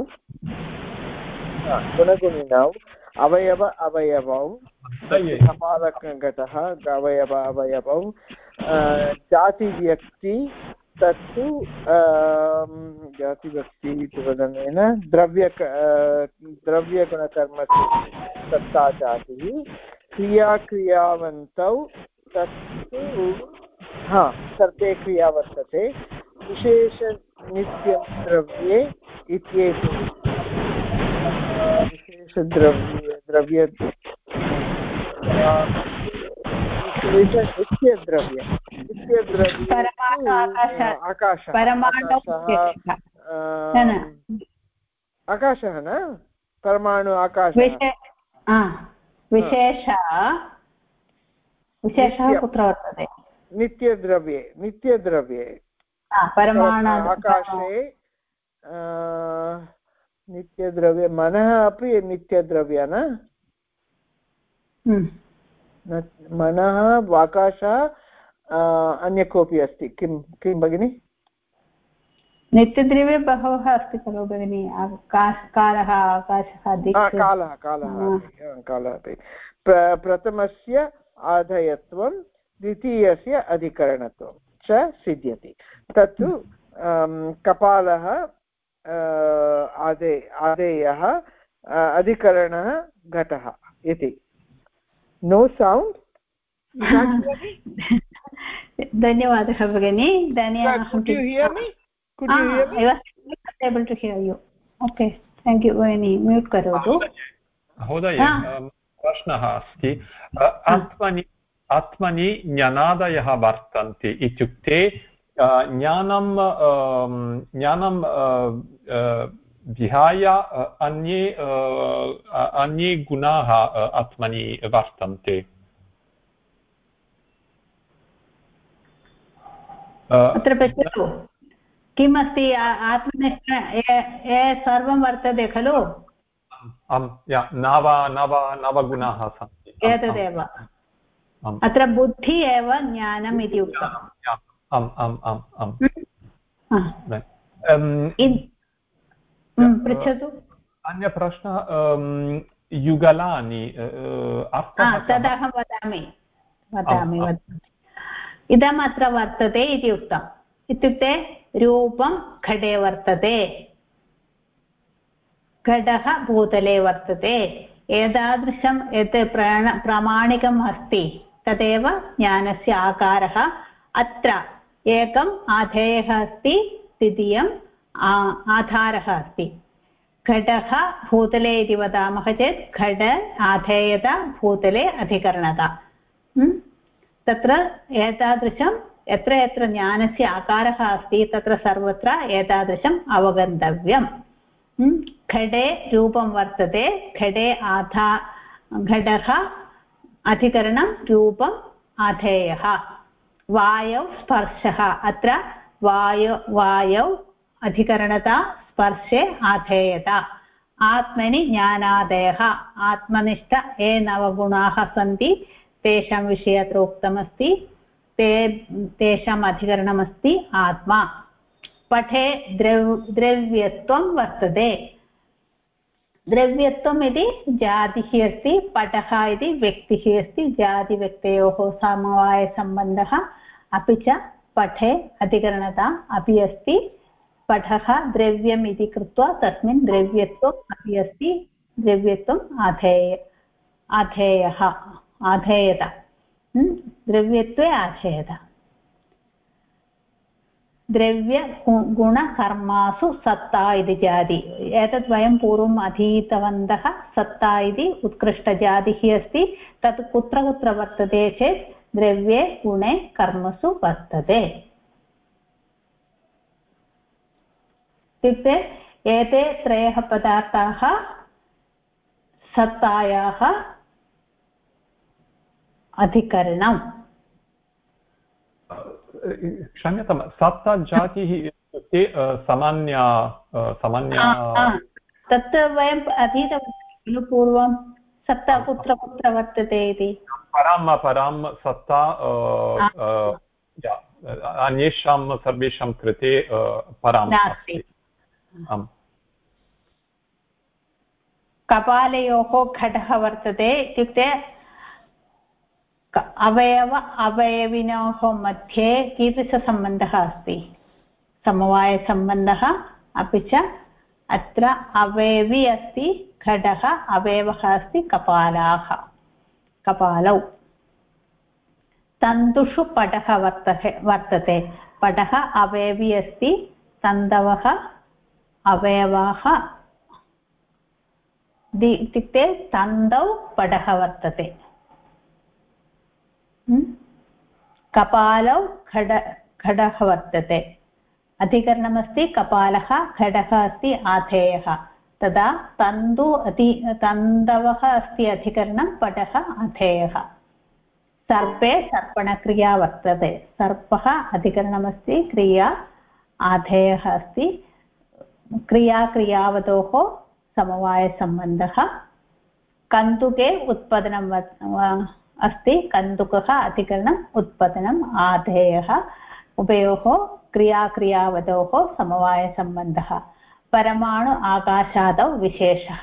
अवयवौ कपालघटः अवयवौ जातिव्यक्ति तत्तु जातिव्यक्ति इति वदनेन द्रव्यगुणकर्मसु सत्ता जातिः क्रियावन्तौ तत्तु सर्पे क्रिया वर्तते विशेषनित्यं द्रव्ये इत्येते विशेषद्रव्ये नित्यद्रव्य आकाशः न परमाणु आकाशः विशेषः कुत्र वर्तते नित्यद्रव्ये आकाशे नित्यद्रव्ये मनः अपि नित्यद्रव्य न मनः आकाशः अन्य कोऽपि अस्ति किं भगिनि नित्यद्रव्ये बहवः अस्ति खलु भगिनि कालः आकाशः कालः अपि प्रथमस्य आधेयत्वं द्वितीयस्य अधिकरणत्वं च सिद्ध्यति तत्तु कपालः आदेयः अधिकरणः घटः इति नो सौण्ड् धन्यवादः भगिनी able to hear you okay thank you भगिनी म्यूट् करोतु महोदय प्रश्नः अस्ति आत्मनि ज्ञानादयः वर्तन्ते इत्युक्ते ज्ञानं विहाय अन्ये गुणाः आत्मनि वर्तन्ते अत्र पश्यतु किमस्ति आत्मनिष्ठ सर्वं वर्तते खलु नवगुणाः सन्ति एतदेव अत्र बुद्धि एव ज्ञानम् इति उक्तम् पृच्छतु अन्यप्रश्नः युगलानि तदहं वदामि इदम् अत्र वर्तते इति उक्तम् इत्युक्ते रूपं घटे वर्तते घटः भूतले वर्तते एतादृशं यत् प्रामाणिकम् अस्ति तदेव ज्ञानस्य आकारः अत्र एकम् आधेयः अस्ति द्वितीयम् आधारः अस्ति घटः भूतले इति वदामः चेत् घट आधेयता भूतले अधिकरणता तत्र एतादृशं यत्र यत्र ज्ञानस्य आकारः अस्ति तत्र सर्वत्र एतादृशम् अवगन्तव्यम् घटे रूपं वर्तते घटे घटः अधिकरणं रूपम् आधेयः वायौ स्पर्शः अत्र वायौ अधिकरणता स्पर्शे आधेयता आत्मनि ज्ञानादयः आत्मनिष्ठ ये नवगुणाः सन्ति तेषां विषये अत्र उक्तमस्ति तेषाम् अधिकरणमस्ति आत्मा पठे द्रव्यत्वं वर्तते द्रव्यत्वम् इति जातिः अस्ति पटः इति व्यक्तिः अस्ति जातिव्यक्तयोः समवायसम्बन्धः अपि च पठे अधिकरणता अपि अस्ति पठः द्रव्यम् इति कृत्वा तस्मिन् द्रव्यत्वम् अपि अस्ति द्रव्यत्वम् आधेयता द्रव्यत्वे आधेयता द्रव्यगुणकर्मासु सत्ता इति जाति एतत् वयं पूर्वम् अधीतवन्तः सत्ता इति उत्कृष्टजातिः अस्ति तत् कुत्र कुत्र वर्तते चेत् द्रव्ये गुणे कर्मसु वर्तते इत्युक्ते एते त्रयः पदार्थाः सत्तायाः अधिकरणम् क्षम्यतां सत्ता जातिः इत्युक्ते सामान्या तत् वयम् अधीतवन्तः खलु पूर्वं सत्ता कुत्र कुत्र वर्तते इति परां सत्ता अन्येषां सर्वेषां कृते परां नास्ति कपालयोः घटः वर्तते इत्युक्ते अवयविनोः मध्ये कीदृशसम्बन्धः अस्ति समवायसम्बन्धः अपि च अत्र अवयवी अस्ति घटः अवयवः अस्ति कपालौ तन्तुषु पटः वर्तते पटः अवयवी अस्ति तन्तवः अवयवाः इत्युक्ते तन्तौ पटः वर्तते कपालौ घटः वर्तते अधिकरणमस्ति कपालः घटः अस्ति आधेयः तदा तन्तवः अस्ति अधिकरणं पटः आधेयः सर्पे सर्पणक्रिया वर्तते सर्पः अधिकरणमस्ति क्रिया आधेयः अस्ति क्रियावतोः समवायसम्बन्धः कन्दुके उत्पादनं अस्ति कन्दुकः अधिकरणम् उत्पतनम् आधेयः उभयोः क्रियावतोः समवायसम्बन्धः परमाणु आकाशादौ विशेषः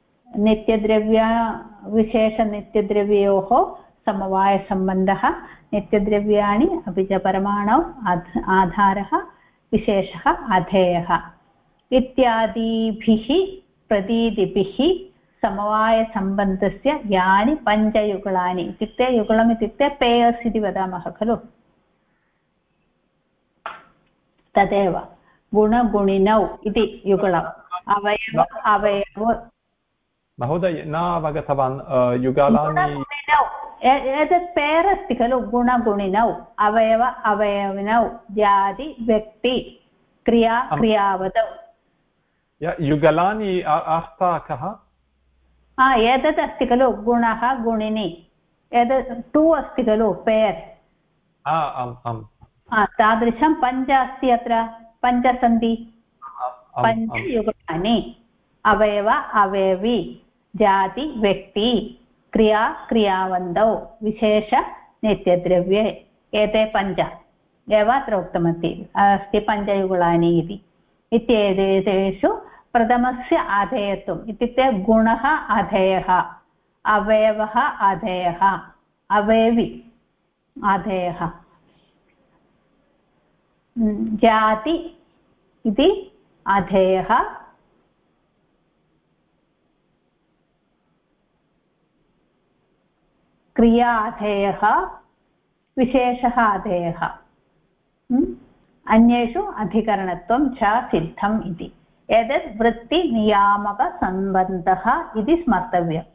विशेषनित्यद्रव्ययोः समवायसम्बन्धः नित्यद्रव्याणि अपि च परमाणौ आधारः विशेषः आधेयः इत्यादिभिः प्रतीतिभिः समवायसम्बन्धस्य यानि पञ्चयुगलानि इत्युक्ते युगलम् इत्युक्ते पेयर्स् इति वदामः खलु तदेव गुणगुणिनौ इति युगलम् अवयव महोदय न अवगतवान् युगलानि एतत् पेयर् अस्ति खलु गुणगुणिनौ अवयविनौ जाति व्यक्ति क्रियावतौ युगलानि अर्थः कः एतत् अस्ति खलु गुणः गुणिनि एतत् 2 अस्ति खलु पेयर् तादृशं पञ्च अस्ति अत्र पञ्च सन्ति पञ्चयुगलानि अवयव अवयवी जाति व्यक्ति क्रियावन्तौ विशेष नित्यद्रव्ये एते पञ्च एव अत्र उक्तमस्ति पञ्चयुगलानि इत्येतेषु प्रथमस्य आधेयत्वम् इत्युक्ते गुणः आधेयः अवयवः आधेयः अवयवी आधेयः जाति इति आधेयः क्रिया आधेयः विशेषः आधेयः अन्येषु अधिकरणत्वं च सिद्धम् इति एतत् वृत्तिनियामकसम्बन्धः इति स्मर्तव्यम्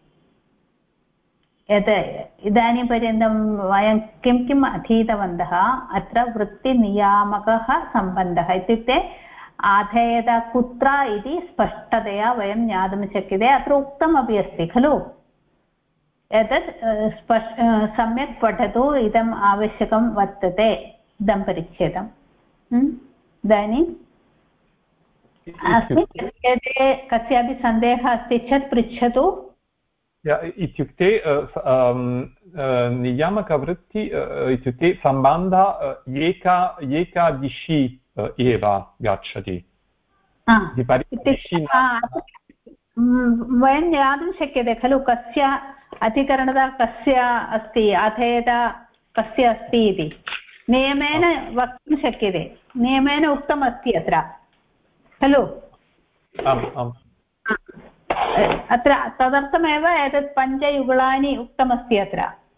इदानीं पर्यन्तं वयं किम् अधीतवन्तः अत्र वृत्तिनियामकः सम्बन्धः इत्युक्ते आधेयता कुत्र इति स्पष्टतया वयं ज्ञातुं शक्यते अत्र उक्तमपि अस्ति खलु एतत् सम्यक् पठतु इदम् आवश्यकं वर्तते इदं परिच्छेदम् इदानीम् अस्मिन् परिच्छेदे कस्यापि सन्देहः अस्ति चेत् पृच्छतु इत्युक्ते नियामकवृत्ति इत्युक्ते सम्बन्धः एकादिशि एव गच्छति वयं ज्ञातुं शक्यते खलु कस्य अधिकरणता कस्य अस्ति अथेता कस्य अस्ति इति नियमेन वक्तुं शक्यते नियमेन उक्तमस्ति अत्र खलु अत्र तदर्थमेव एतत् पञ्चयुगलानि उक्तमस्ति अत्र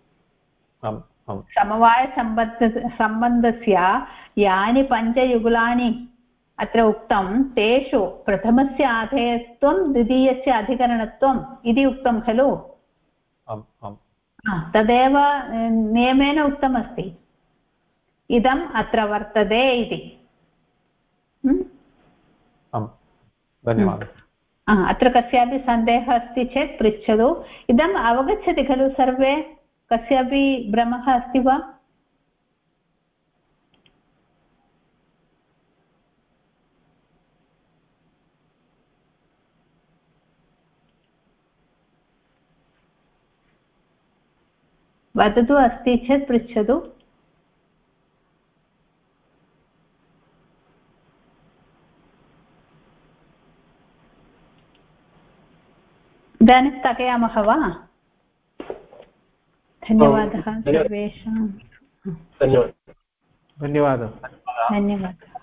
समवायसम्बन्धस्य यानि पञ्चयुगलानि अत्र उक्तं तेषु प्रथमस्य आधेयत्वं द्वितीयस्य अधिकरणत्वम् इति उक्तं खलु तदेव नियमेन उक्तमस्ति इदम् अत्र वर्तते इति धन्यवादः अत्र कस्यापि सन्देहः अस्ति चेत् पृच्छतु इदम् अवगच्छति खलु सर्वे कस्यापि भ्रमः अस्ति वा वदतु अस्ति चेत् पृच्छतु इदानीं स्थगयामः वा धन्यवादः सर्वेषां धन्यवादः